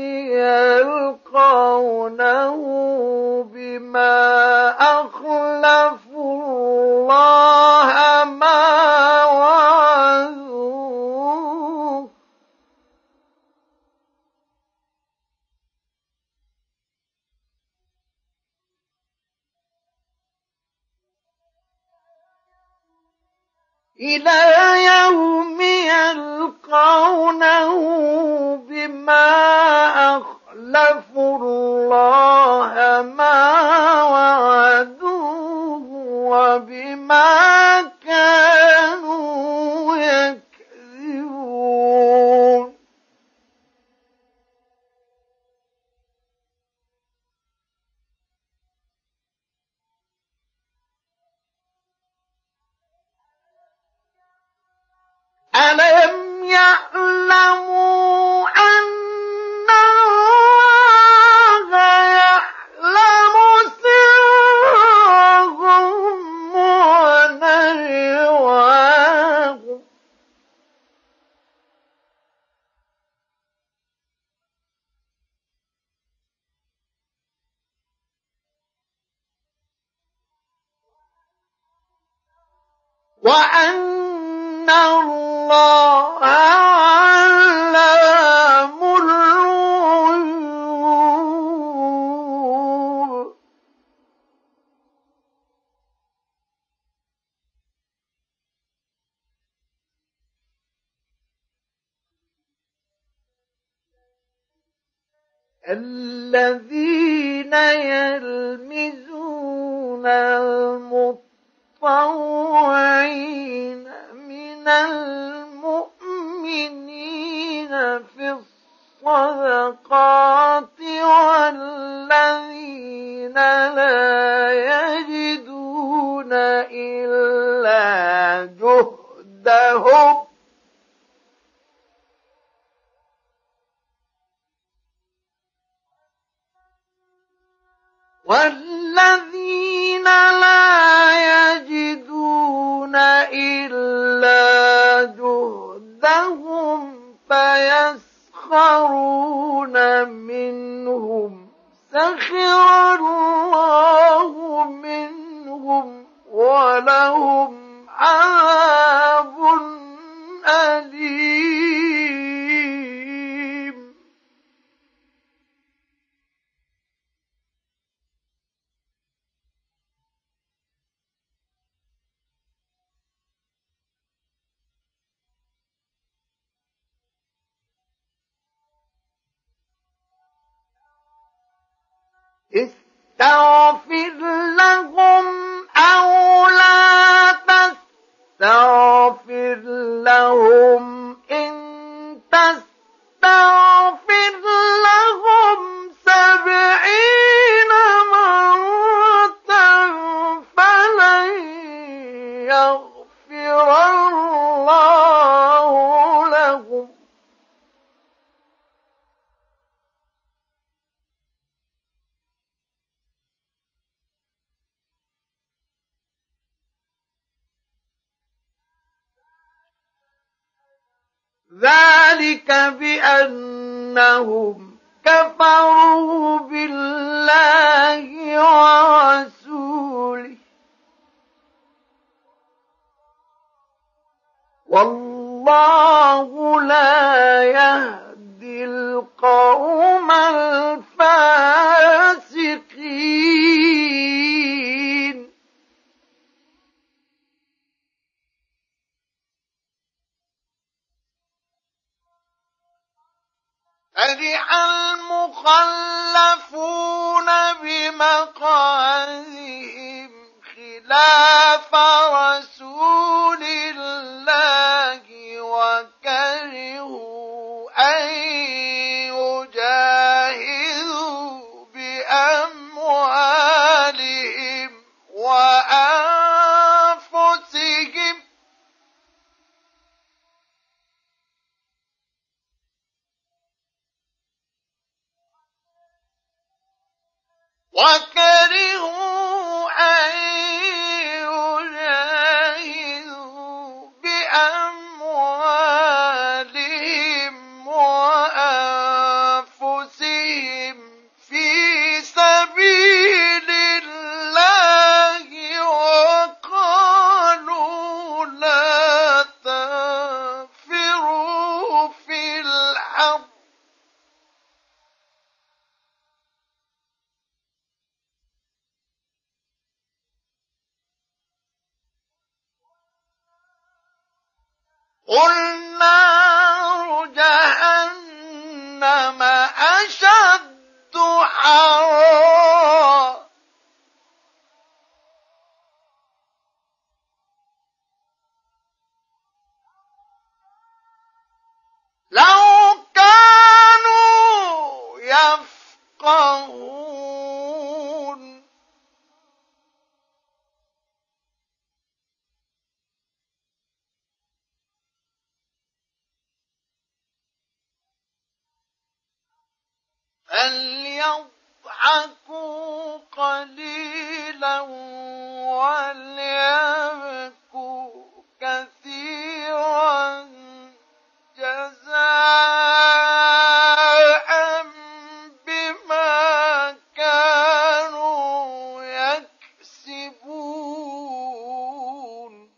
يلقونه بما أخلفوا الله ما وعدوه إلى يوم يلقونه بما أخلفوا الله ما وعدوه وبما كانوا يكذبون ألم يعلموا أن الله يعلم سرهم ونجواهم وأن الله علام الغيوب الذين يلمزون المطوعين من المؤمنين في الصدقات والذين لا يجدون إلا جهدهم والذين لا يجدون إلا جهدهم فيسخرون منهم سخر الله منهم ولهم عذاب أليم استغفر لهم أو لا تستغفر لهم إن تستغفر لهم 70 مرة فلن يغفر الله لهم ذلك بأنهم كفروا بالله ورسوله والله لا يهدي القوم الفاسقين فرح المخلفون بمقعدهم خلاف رسول الله وكرهوا أن يجاهدوا بأموالهم وأنفسهم وكرهوا قُلْ نَارُ جَهَنَّمَ أَشَدُّ حَرًّا لَوْ كَانُوا يَفْقَهُونَ فَلْيَضْحَكُوا قَلِيلًا وَلْيَبْكُوا كَثِيرًا جَزَاءً بِمَا كَانُوا يَكْسِبُونَ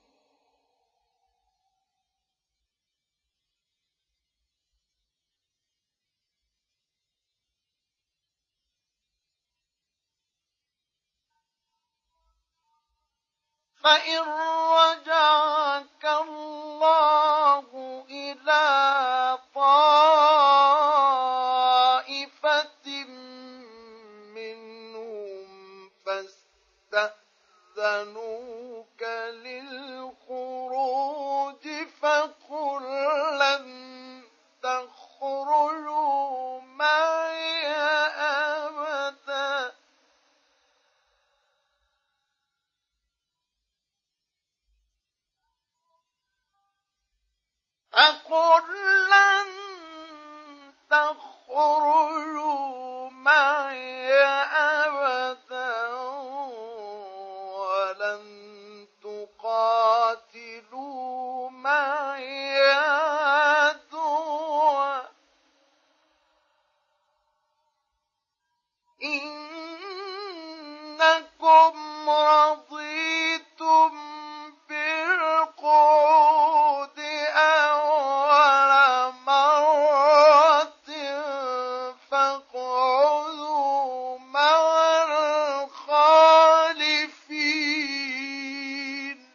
فَإِن رَّجَعَكَ اللَّهُ إِلَىٰ طَائِفَةٍ مِّنْهُمْ فَاسْتَأْذَنُوكَ لِلْخُرُوجِ فَقُل لَّن تَخْرُجُوا مَعِيَ أَبَدًا وَلَن تُقَاتِلُوا مَعِيَ عَدُوًّا ۖ إِنَّكُمْ رَضِيتُم بِالْقُعُودِ أَوَّلَ مَرَّةٍ فَاقْعُدُوا مَعَ الْخَالِفِينَ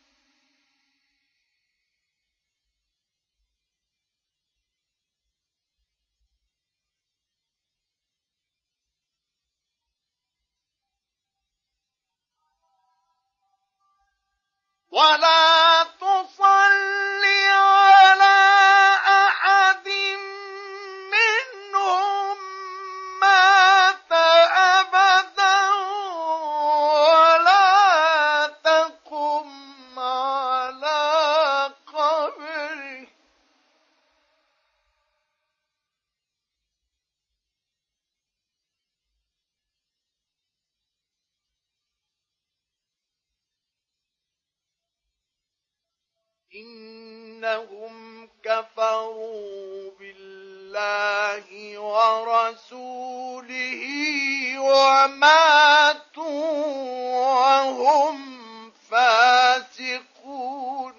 وَلَا تُصَلِّ عَلَىٰ أَحَدٍ مِّنْهُم مَّاتَ أَبَدًا وَلَا تَقُمْ عَلَىٰ قَبْرِهِ ۖ إِنَّهُمْ كَفَرُوا بِاللَّهِ وَرَسُولِهِ وَمَاتُوا وَهُمْ فَاسِقُونَ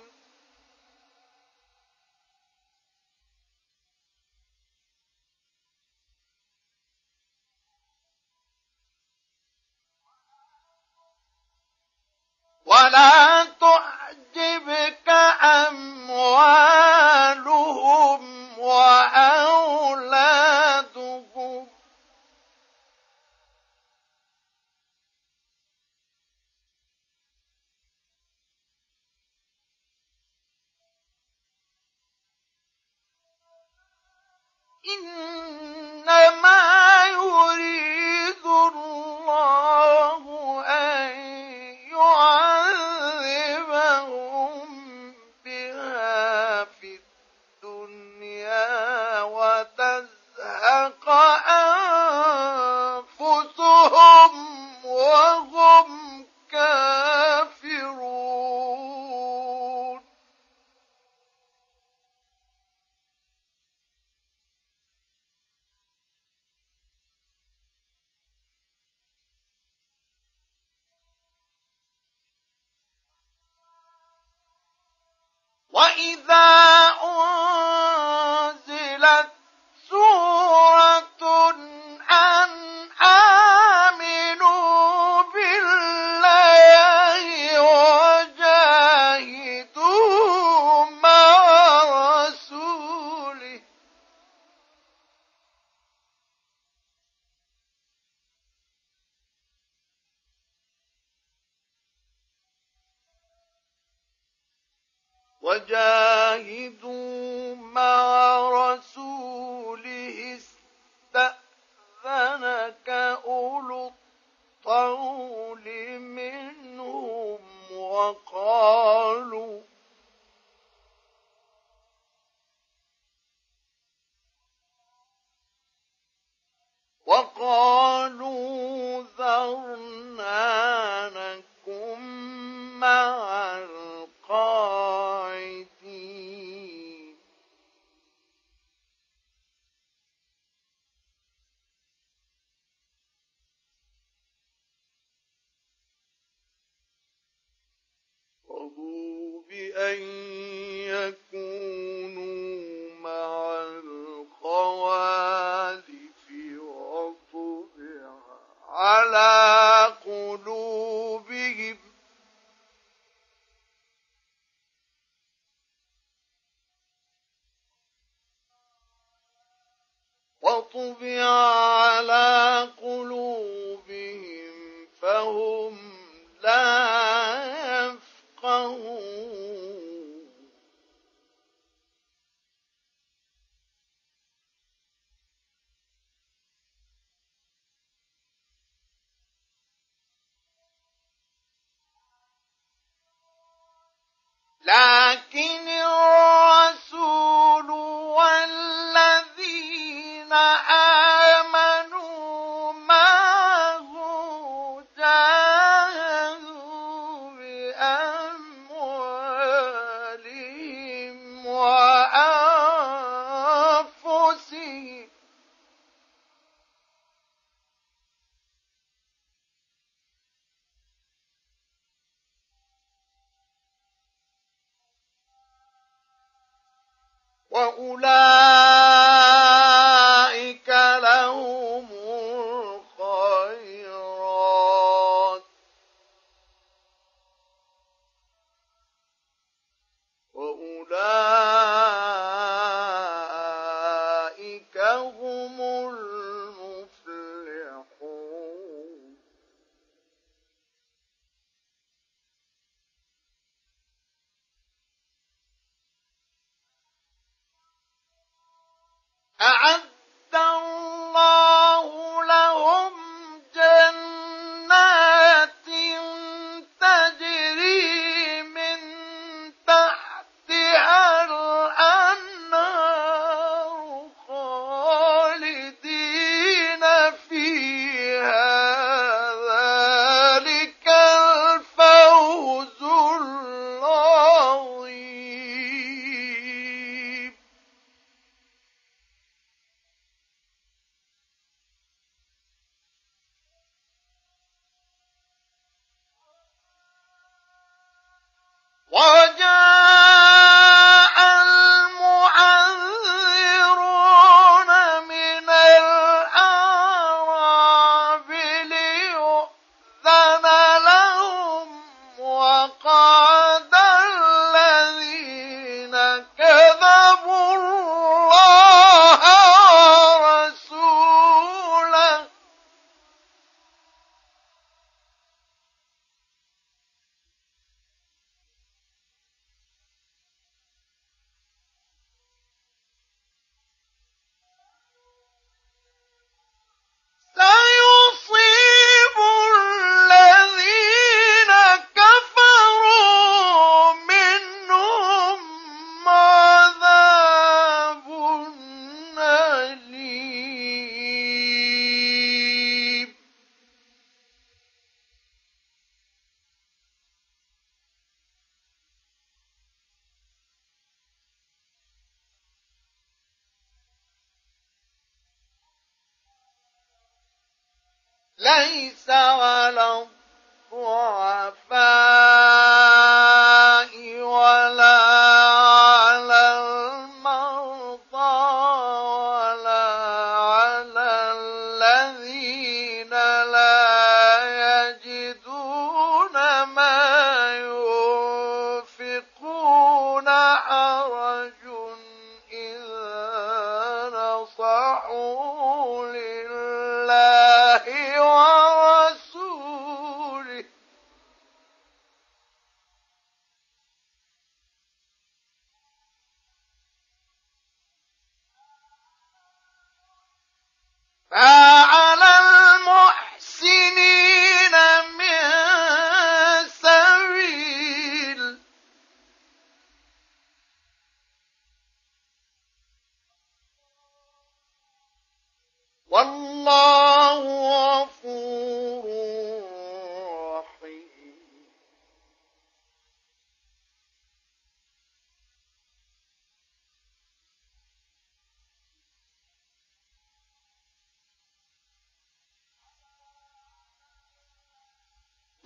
وَلَا تُعْجِبْكَ أَمْوَالُهُمْ وَأَوْلَادُهُمْ ۚ إِنَّمَا يُرِيدُ اللَّهُ أَن يُعَذِّبَهُم بِهَا فِي الدُّنْيَا وَتَزْهَقَ أَنفُسُهُمْ وَهُمْ كَافِرُونَ وَإِذَا أُنزِلَتْ سُورَةٌ أَنْ آمِنُوا بِاللَّهِ وَجَاهِدُوا مَعَ وجاهدوا مع رسوله استأذنك أولو الطول منهم وقالوا ذرنا نكن مع القاعدين رضوا بأن يكونوا مع الخوالف وطبع على قلوبهم فهم لا يفقهون لكن الرسول والذين آمنوا معه جاهدوا بأموالهم وأنفسهم وأولئك لهم الخيرات وأولئك هم المفلحون أعد الله لهم جنات تجري من تحتها الأنهار خالدين فيها ذلك الفوز العظيم وجاء المعذرون من الأعراب ليؤذن لهم وقعد الذين كذبوا الله ورسوله سيصيب الذين كفروا منهم عذاب أليم ليس على الضعفاء ولا على المرضى ولا على الذين لا يجدون ما ينفقون حرج إذا نصحوا لله ورسوله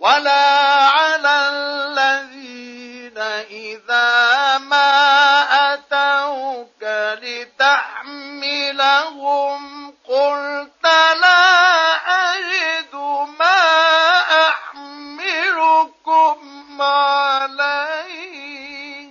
ولا على الذين إذا ما أتوك لتحملهم قلت لا أجد ما أحملكم عليه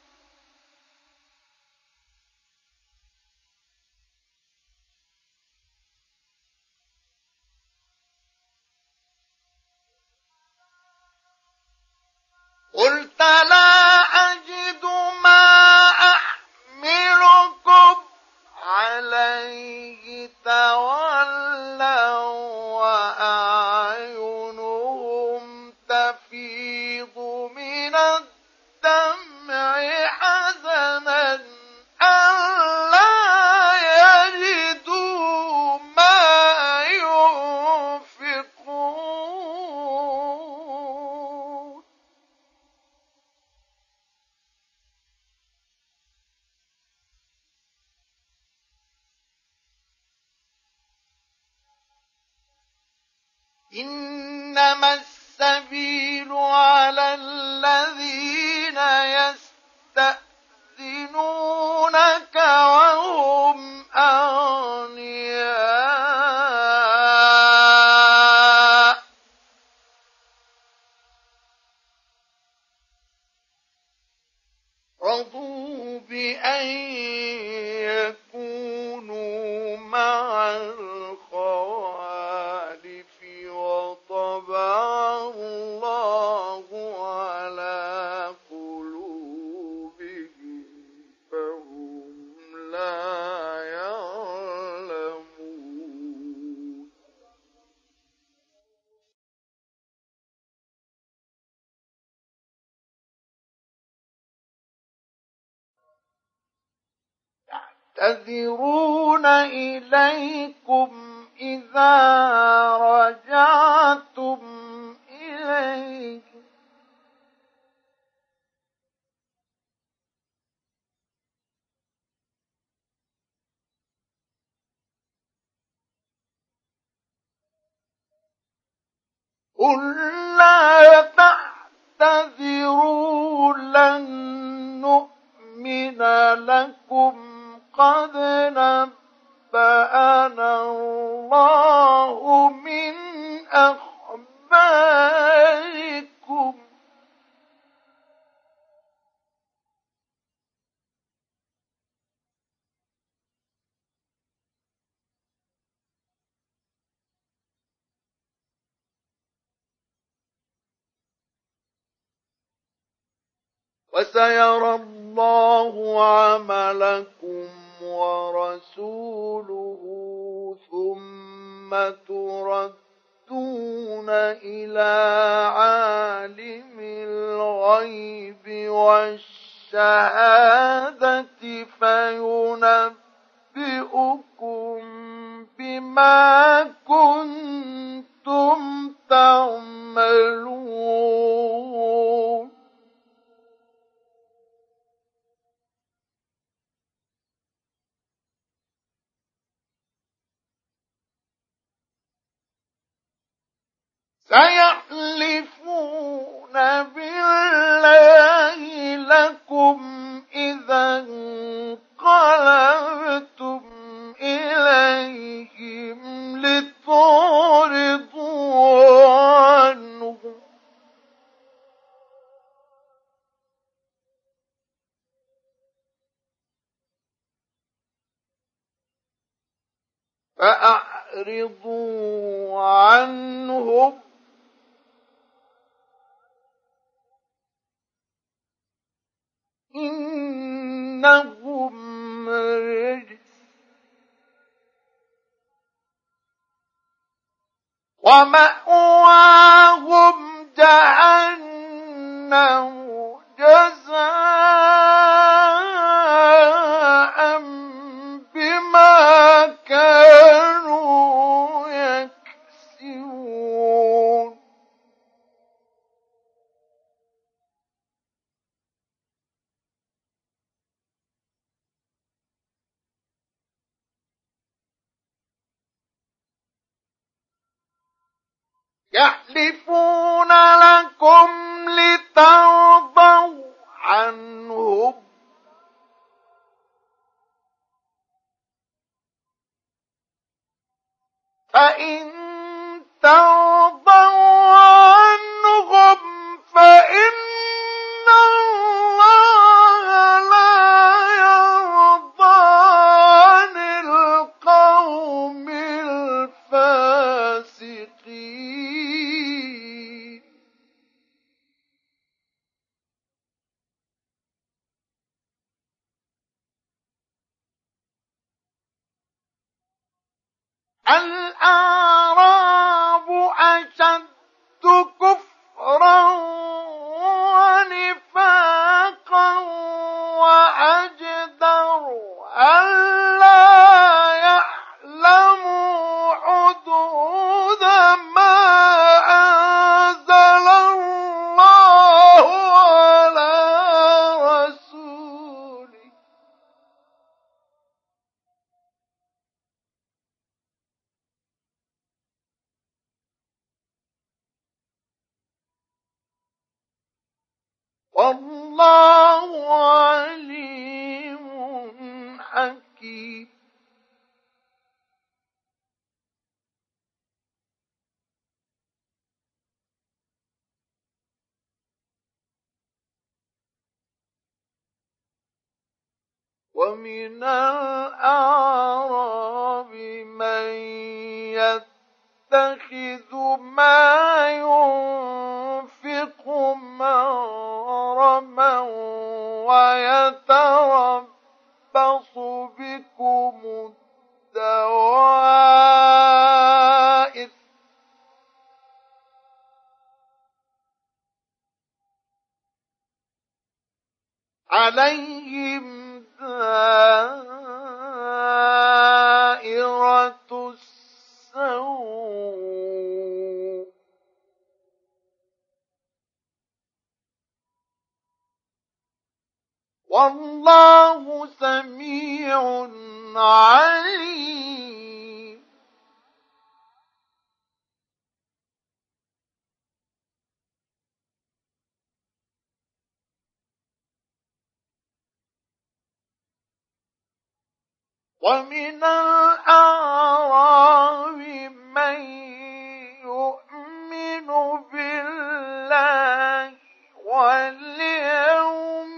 قلت لا أجد ما أحملكم عليه تولوا وأعينهم تفيض من الدمع حزنا ألا يجدوا ما ينفقون إنما السبيل على الذين يستأذنونك وهم أغنياء رضوا بأن يكونوا مع الخوالف وطبع الله على قلوبهم فهم لا يعلمون يعتذرون إليكم إذا رجعتم إليهم قل لا تعتذروا لن نؤمن لكم قد نبأنا الله من أخباركم وسيرى الله عملكم ورسوله ثم تردون إلى عالم الغيب والشهادة فينبئكم بما كنتم تعملون سيحلفون بالله لكم إذا انقلبتم إليهم لتعرضوا عنهم فأعرضوا عنهم إنهم رجس ومأواهم جهنم جزاء بما كانوا يكسبون يحلفون لكم لترضوا عنهم فإن ترضوا عنهم فإن الله لا يرضى عن القوم الفاسقين. الأعراب أشد كفرا ونفاقا وأجدر ألا يعلموا حدود ما أنزل الله على رسوله. والله عليم حكيم. ومن الأعراب من يتخذ ما ينفق مغرما ويتربص بكم الدوائر عليهم دائرة السوء والله سميع عليم. ومن الأعراب من يؤمن بالله واليوم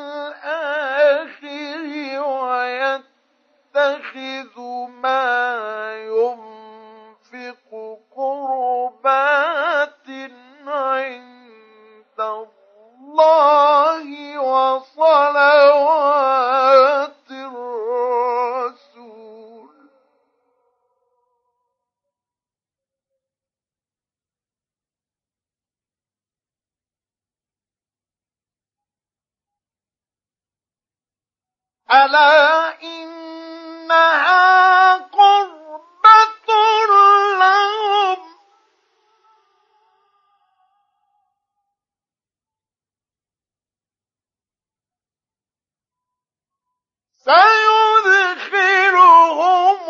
الآخر ويتخذ ما ينفق قربات عند الله وصلوات الرسول. ألا إنها قربة لهم سيدخلهم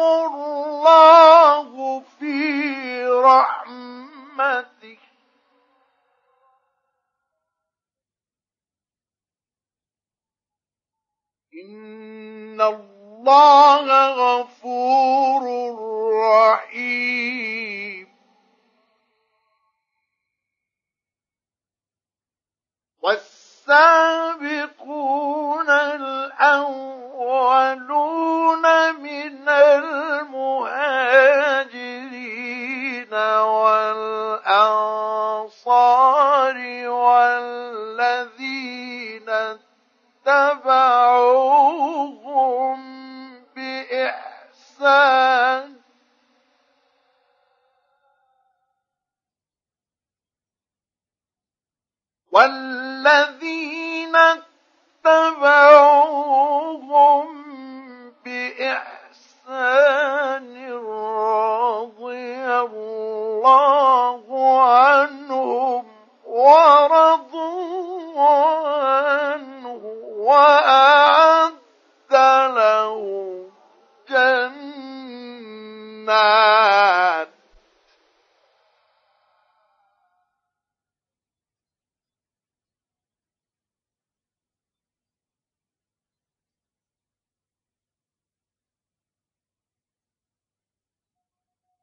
الله في رحمته إن الله غفور رحيم. والسابقون الأولون من المهاجرين والأنصار والذين اتبعوهم بإحسان والذين اتبعوهم بإحسان رضي الله عنهم ورضوا عنه وأعد لهم جنات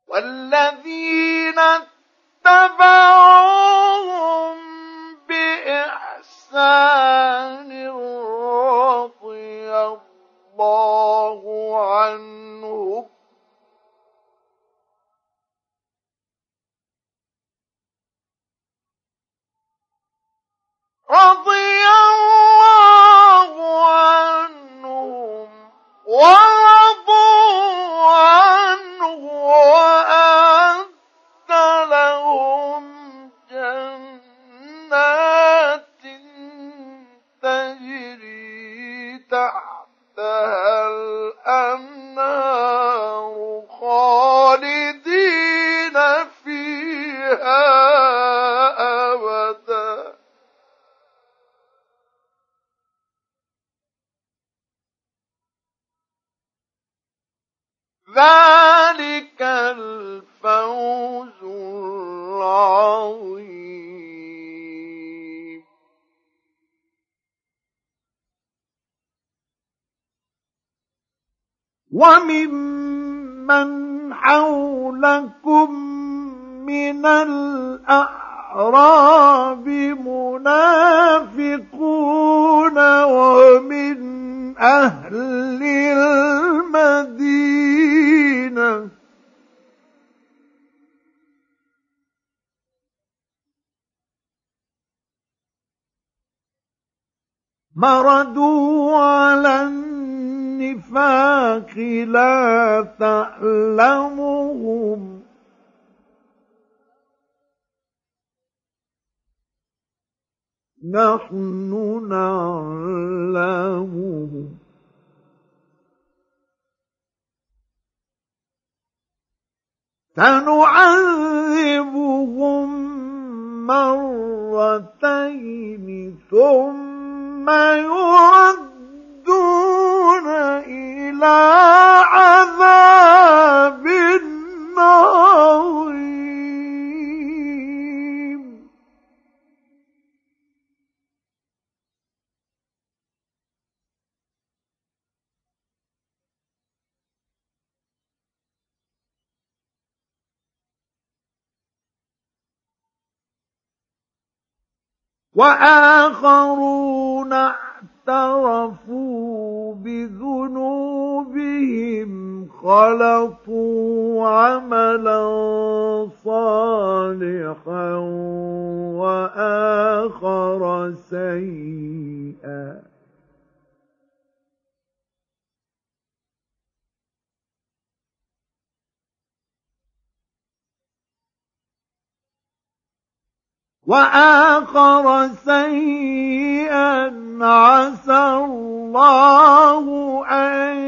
والذين اتبعوهم بإحسان رضي الله عنهم ورضوا عنه وأعد لهم جنات تجري تحتها الأنهار خالدين فيها أبدا ذلك الفوز العظيم. وممن حولكم من الأعراب منافقون ومن أهل المدينة مردوا على النفاق لا تعلمهم نحن نعلمهم سنعذبهم مرتين ثم يردون إلى عذاب عظيم. وآخرون اعترفوا بذنوبهم خلطوا عملا صالحا وآخر سيئا عسى الله أن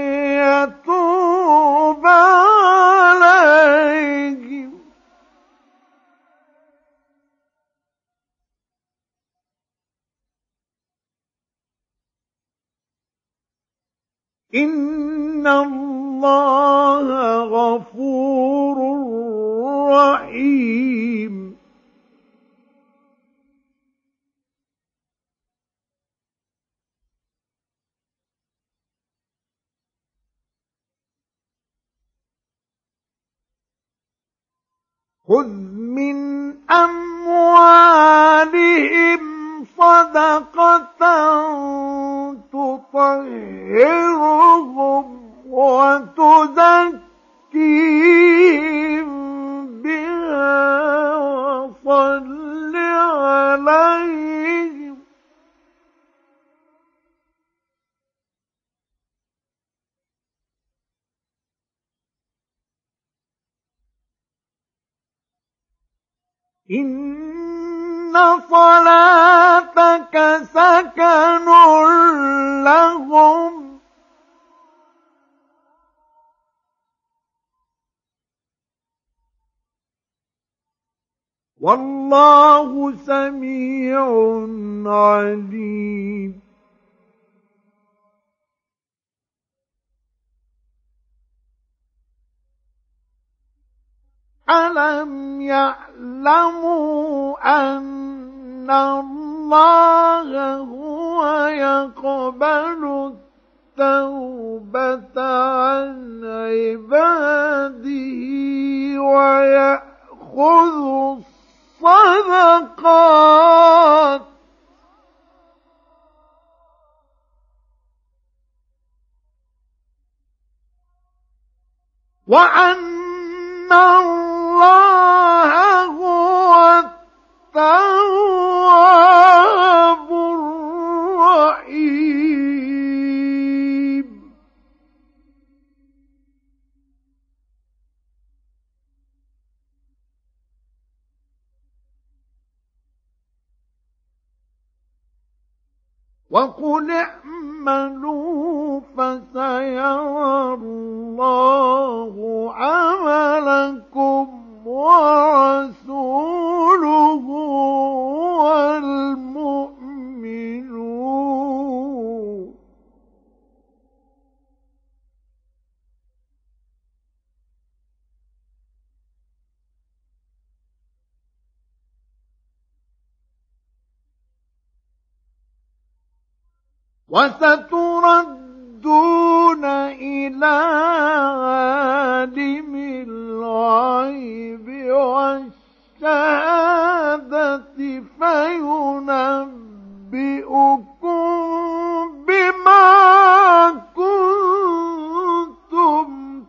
يتوب عليهم إن الله غفور رحيم. خذ من أموالهم صدقة تطهرهم وتزكيهم بها وصل عليهم إن صلاتك سكن لهم والله سميع عليم. ألم يعلموا أن الله هو يقبل التوبة عن عباده ويأخذ الصدقات وأن الله هو التواب الرحيم. وقل اعملوا فسيرى الله عملكم ورسوله والمؤمنون. وستردون إلى عالم الغيب والشهادة فينبئكم بما كنتم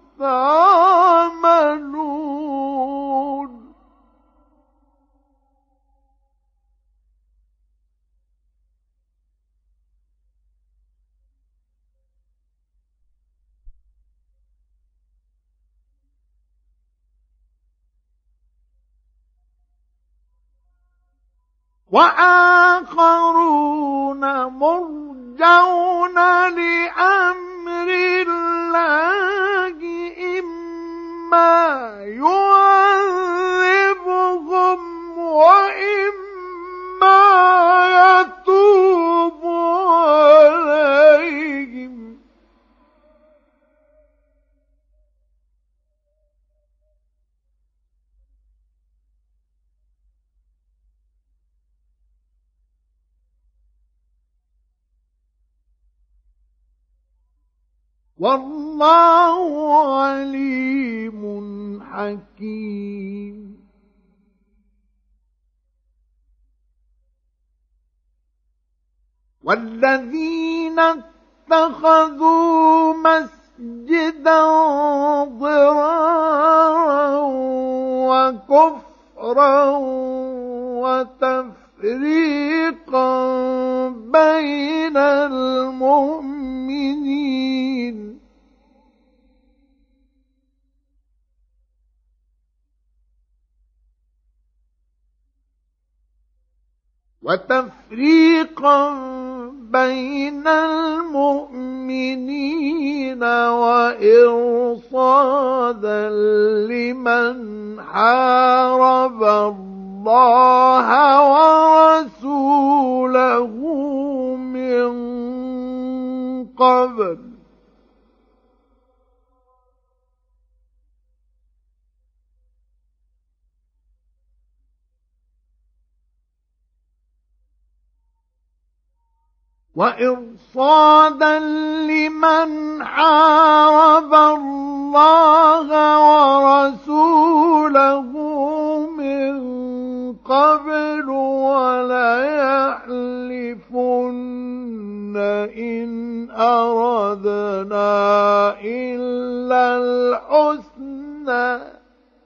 تعملون. وآخرون مرجون لأمر الله إما يعذبهم وإما يتوب عليهم. والله عليم حكيم. والذين اتخذوا مسجدا ضرارا وكفرا وتفريقا بين المؤمنين وإرصادا لمن حارب الله ورسوله من قبل وإرصادا لمن حارب الله ورسوله من قبل وليحلفن إن أردنا إلا الحسنى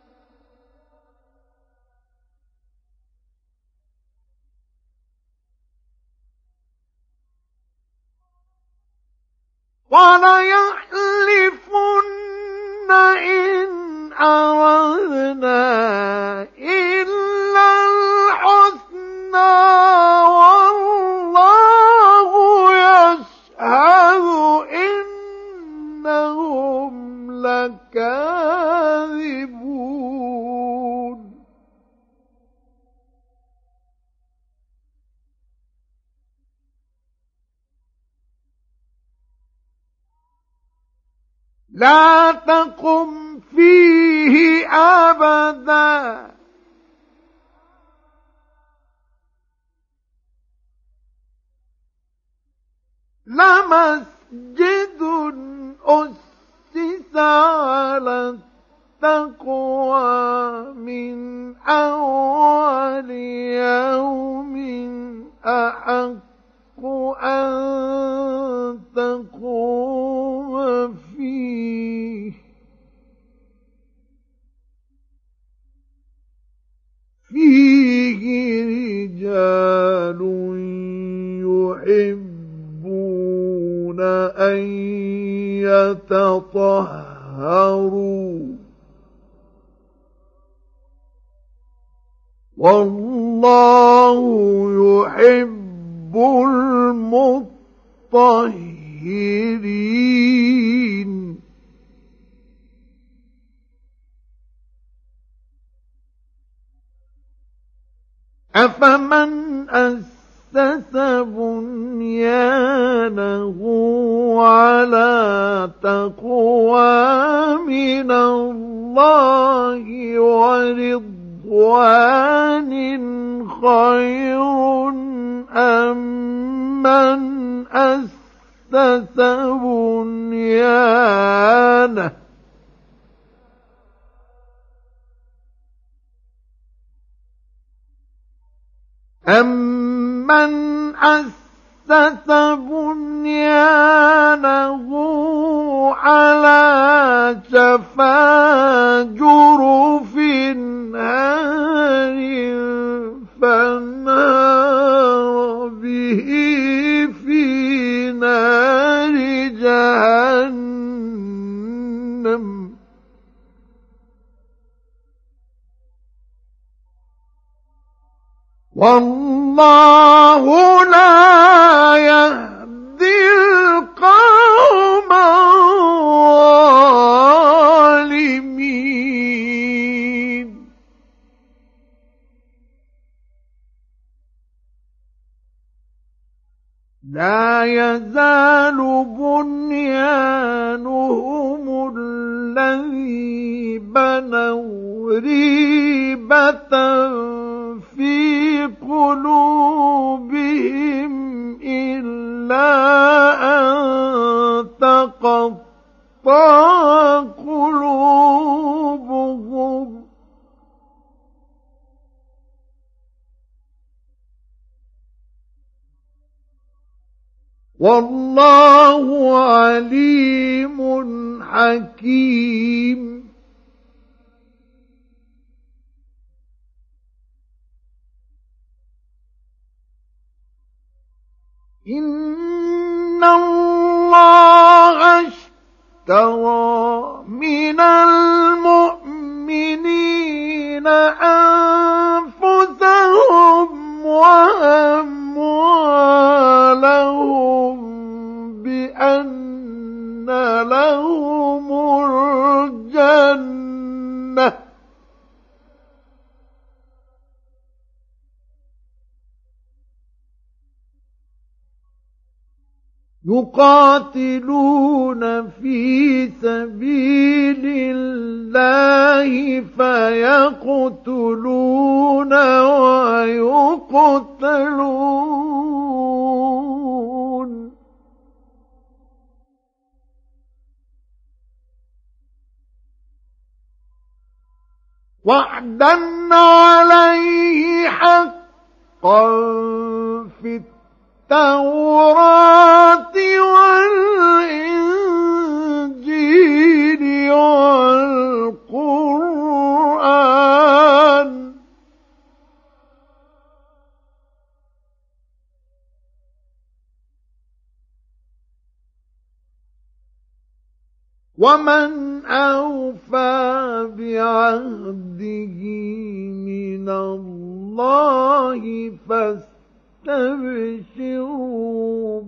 وليحلفن إن أردنا إلا الحسنى والله يشهد إنهم لكاذبون. لا تقم فيه أبدا لمسجد أسس على التقوى من أول يوم أحق أن تقوم فيه رجال يحبون أن يتطهروا والله يحب المطهرين أفمن أسس بنيانه على تقوى من الله ورضوان خير أم من أسس بنيانه أَمَّنْ أَسَّسَ بُنْيَانَهُ عَلَى شَفَا جُرُفٍ هَارٍ فَانْهَارَ بِهِ فِي نَارِ جَهَنَّمَ والله لا يهدي القوم الظالمين لا يزال بنيانهم الذي بنوا ريبة في قلوبهم إلا أن تقطع قلوبهم والله عليم حكيم إن الله اشترى من المؤمنين أنفسهم وأموالهم بأن لهم الجنة يقاتلون في سبيل الله فيقتلون ويقتلون وعدا عليه حقا في التوراة والإنجيل والقرآن ومن أوفى بعهده من الله فاستبشروا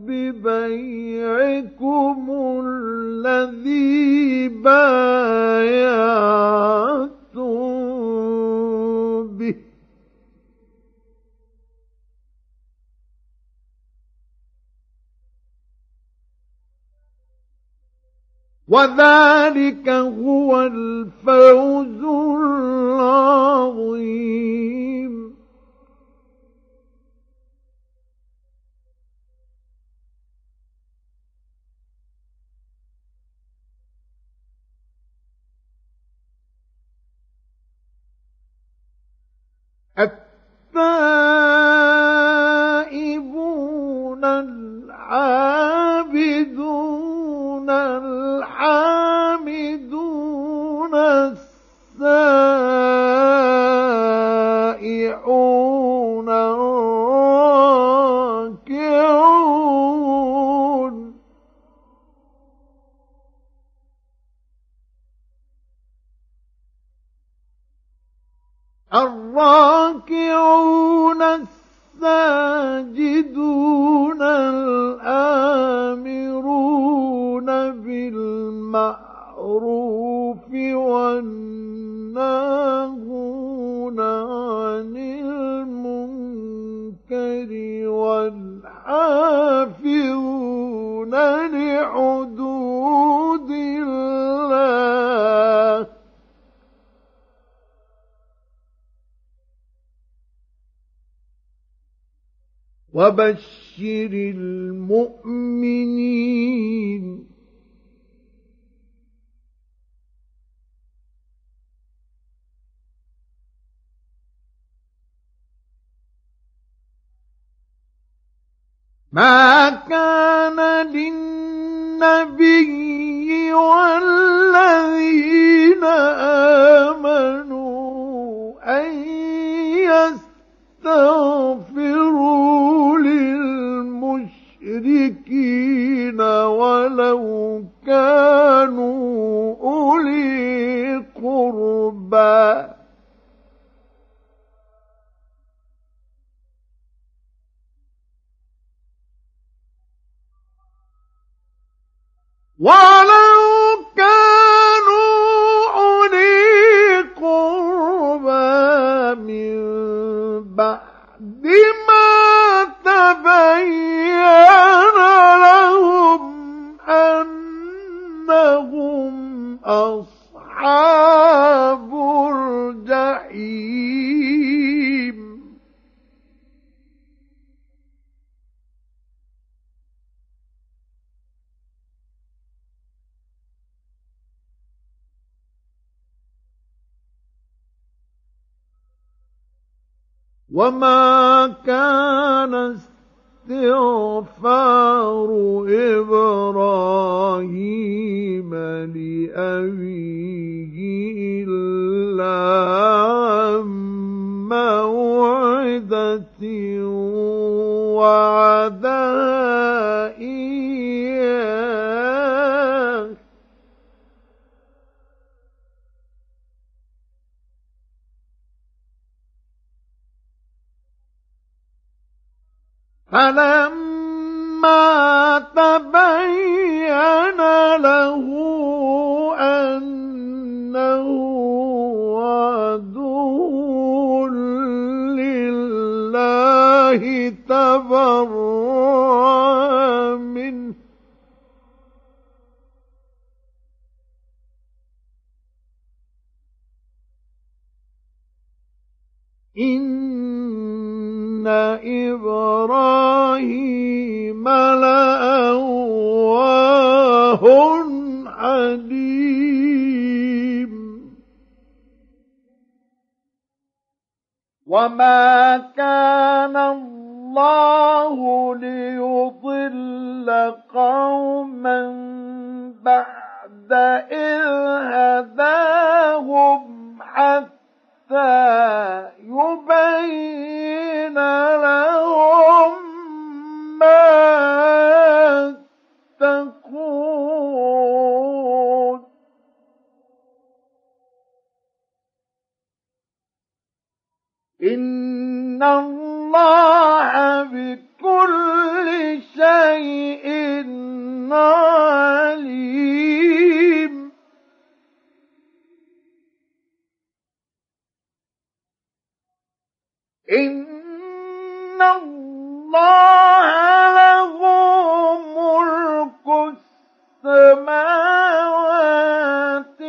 ببيعكم الذي بايعتم به وذلك هو الفوز العظيم التائبون العابدون الحامدون السائحون الراكعون الساجدون الآمرون بالمعروف والناهون عن المنكر والحافظون لحدود الله وبشر المؤمنين ما كان للنبي والذين آمنوا أن يستغفروا للمشركين ولو كانوا أولي قربى ولو كانوا أولي قربى من بعد ما تبين لهم أنهم أصحاب الجحيم وما كان استغفار إبراهيم لأبيه إلا عن موعدة وعدها إياه فلما تبين له أنه عدو لله تبرأ منه إن إبراهيم لأواه حليم وما كان الله ليضل قوما بعد إذ هداهم حتى يبين لهم ما يتقون إن الله بكل شيء عليم إن الله له ملك السماوات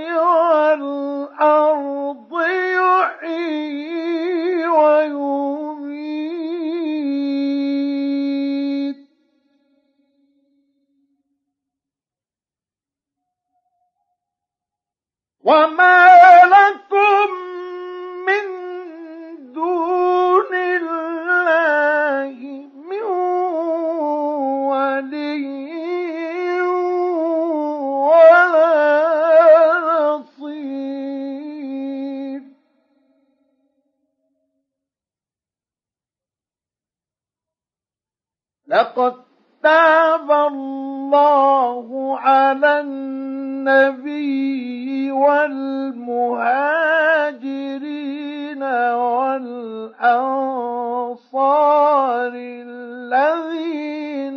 والأرض يحيي ويميت وما لكم من دون تاب الله على النبي والمهاجرين والأنصار الذين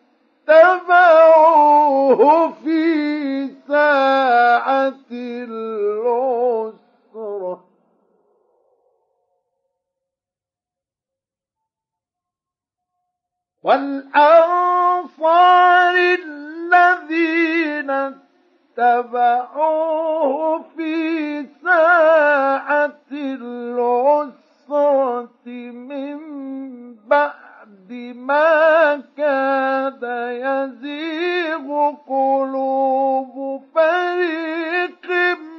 اتبعوه في ساعة العسرة والأنصار الذين اتبعوه في ساعة العسرة من بعد ما كاد يزيغ قلوب فريق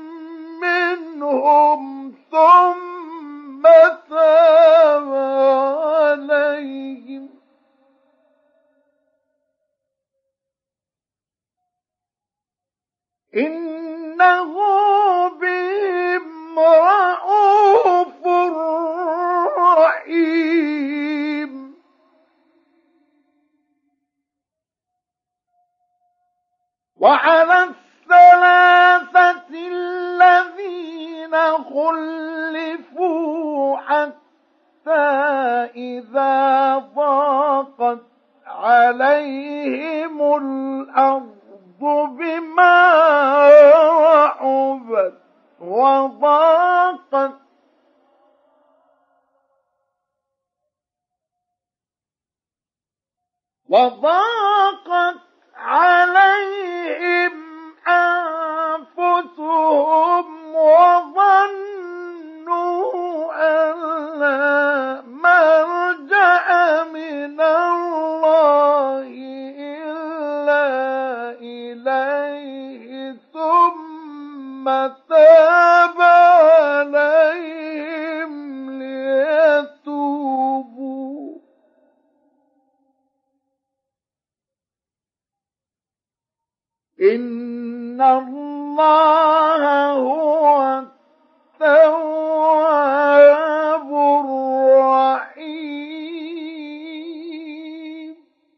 منهم ثم تاب عليهم إنه بهم رءوف رحيم وعلى الثلاثة الذين خلفوا حتى إذا ضاقت عليهم الأرض بما رحبت وضاقت عليهم أنفسهم وظنوا أن لا ملجأ من الله إلا إليه ثم تاب عليهم ليتوبوا إن الله هو التواب الرحيم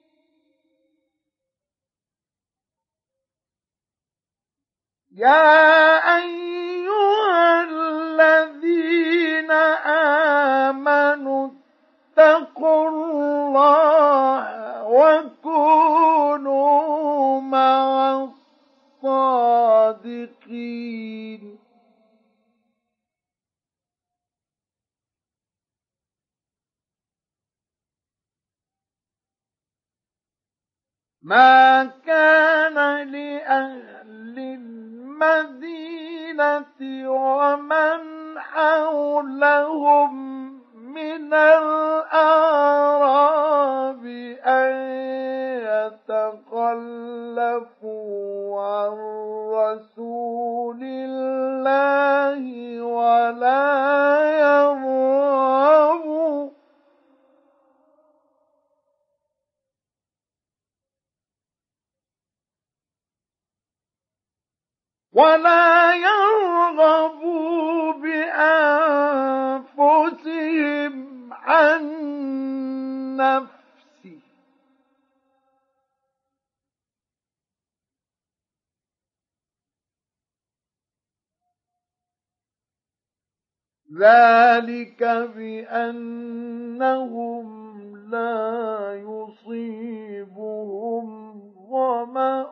يا أيها الذين آمنوا اتقوا الله وكونوا مع الصادقين ما كان لأهل المدينة ومن حولهم من الأعراب أن يتخلفوا عن رسول الله ولا يرغبوا بأنفسهم عن نفسه ذلك بأنهم لا يصيبهم ظمأ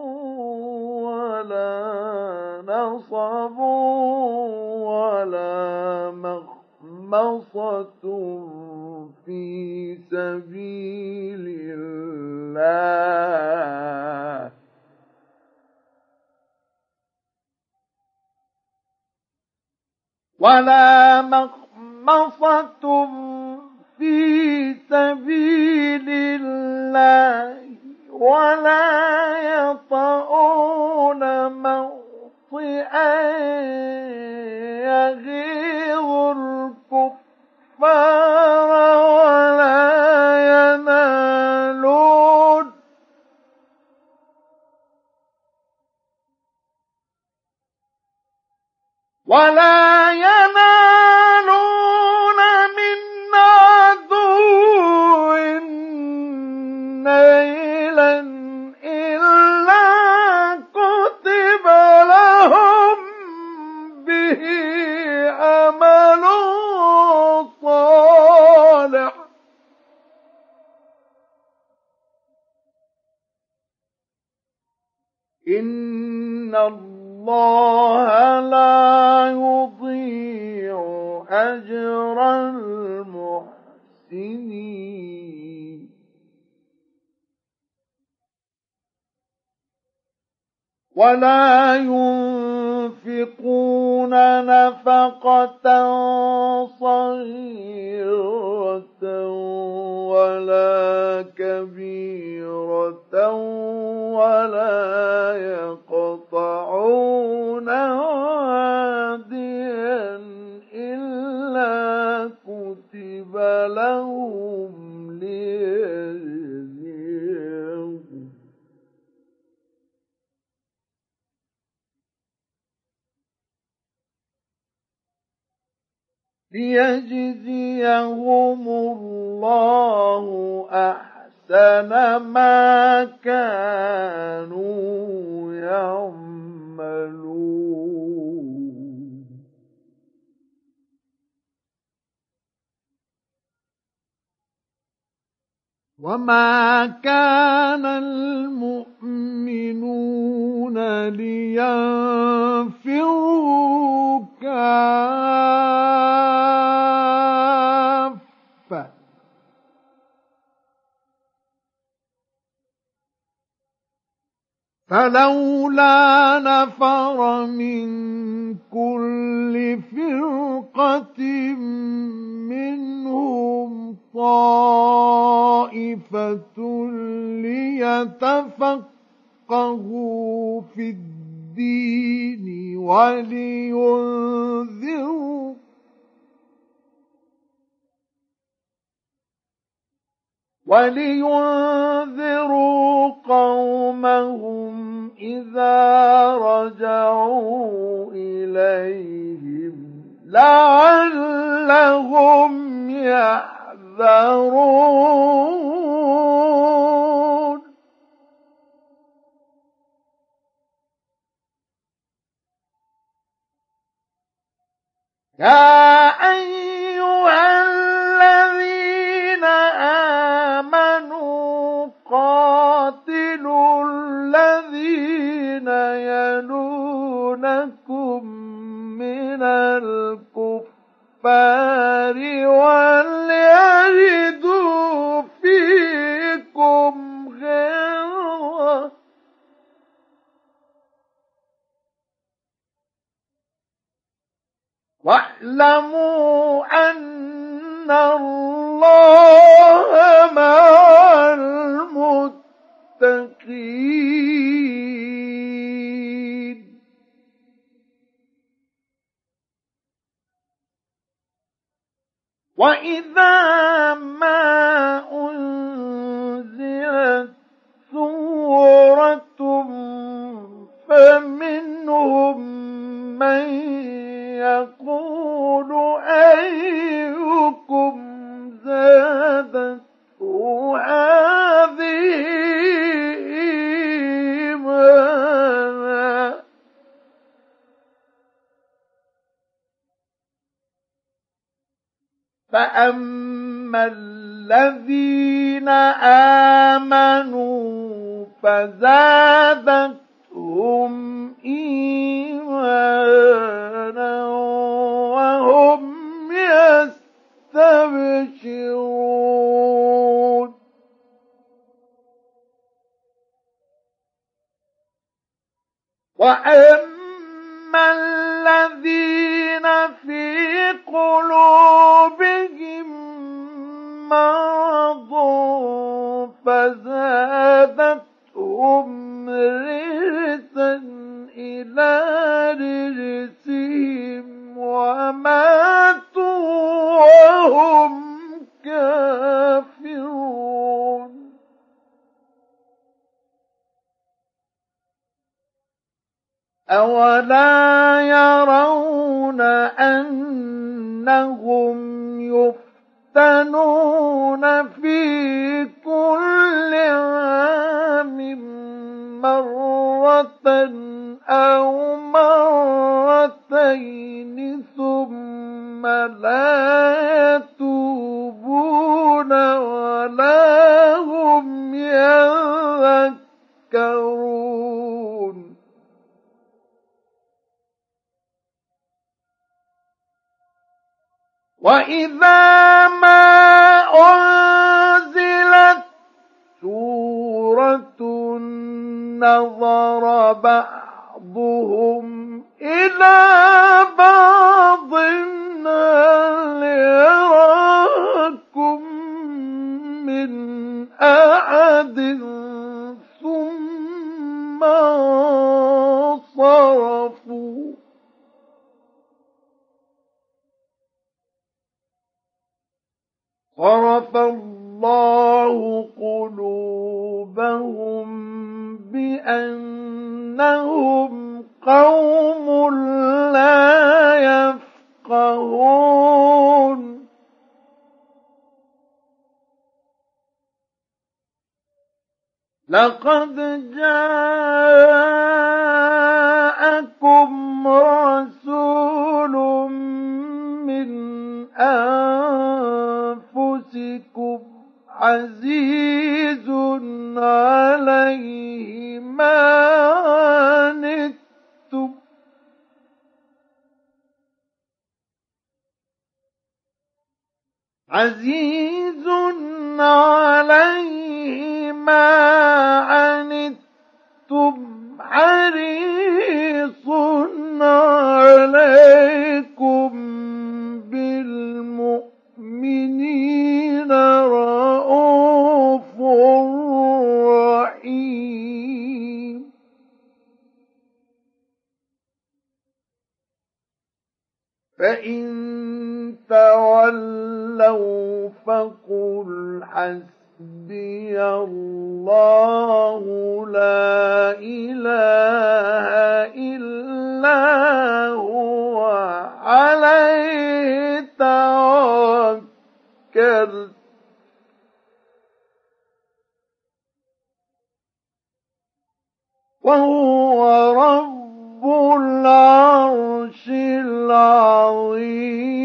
ولا نصب ولا مخمصة في سبيل الله ولا مخمصة في سبيل الله ولا يطؤون موطئا يغيظ الكفار ولا ينالون من عدو نيلا عملا إلا كتب لهم به عمل صالح إن الله لا يضيع أجر المحسنين ولا ينفقون نفقة صغيرة ولا كبيرة ولا يقطعون واديا إلا كتب لهم ليجزيهم الله أحسن ما كانوا يعملون وما كان المؤمنون لينفروا كافة فلولا نفر من كل فرقة منهم طائفة ليتفقهوا في الدين ولينذروا قومهم إذا رجعوا إليهم لعلهم يحذرون يا أيها الذين آمنوا قاتلوا الذين يلونكم من الكفار وليجدوا فيكم غلظة واعلموا أن الله مع المتقين وإذا ما أنزلت سورة فمنهم من يقول أيكم زادته هذه إيمانا فأما الذين آمنوا فزادتهم إيمانا وهم يستبشرون وأما الذين في قلوبهم مرض فزادتهم رجسا إلى رجسهم وماتوا وهم كافرون أولا يرون أنهم يفتنون في كل عام أو مرتين ثم لا يتوبون ولا هم يذكرون. وإذا ما أنزلت سورة نظر بعضهم إلى بعض هل يراكم من أحد ثم انصرفوا. صرف الله قلوبهم بأنهم قوم لا يفقهون. لقد جاءكم رسول من أنفسكم عزيز عليه ما عنتم عزيز عليه ما عنتم حريص عليكم بالمؤمنين رءوف رحيم. فإن تولوا فقل حسبي الله لا إله إلا هو عليه توكلت وهو رب العرش العظيم.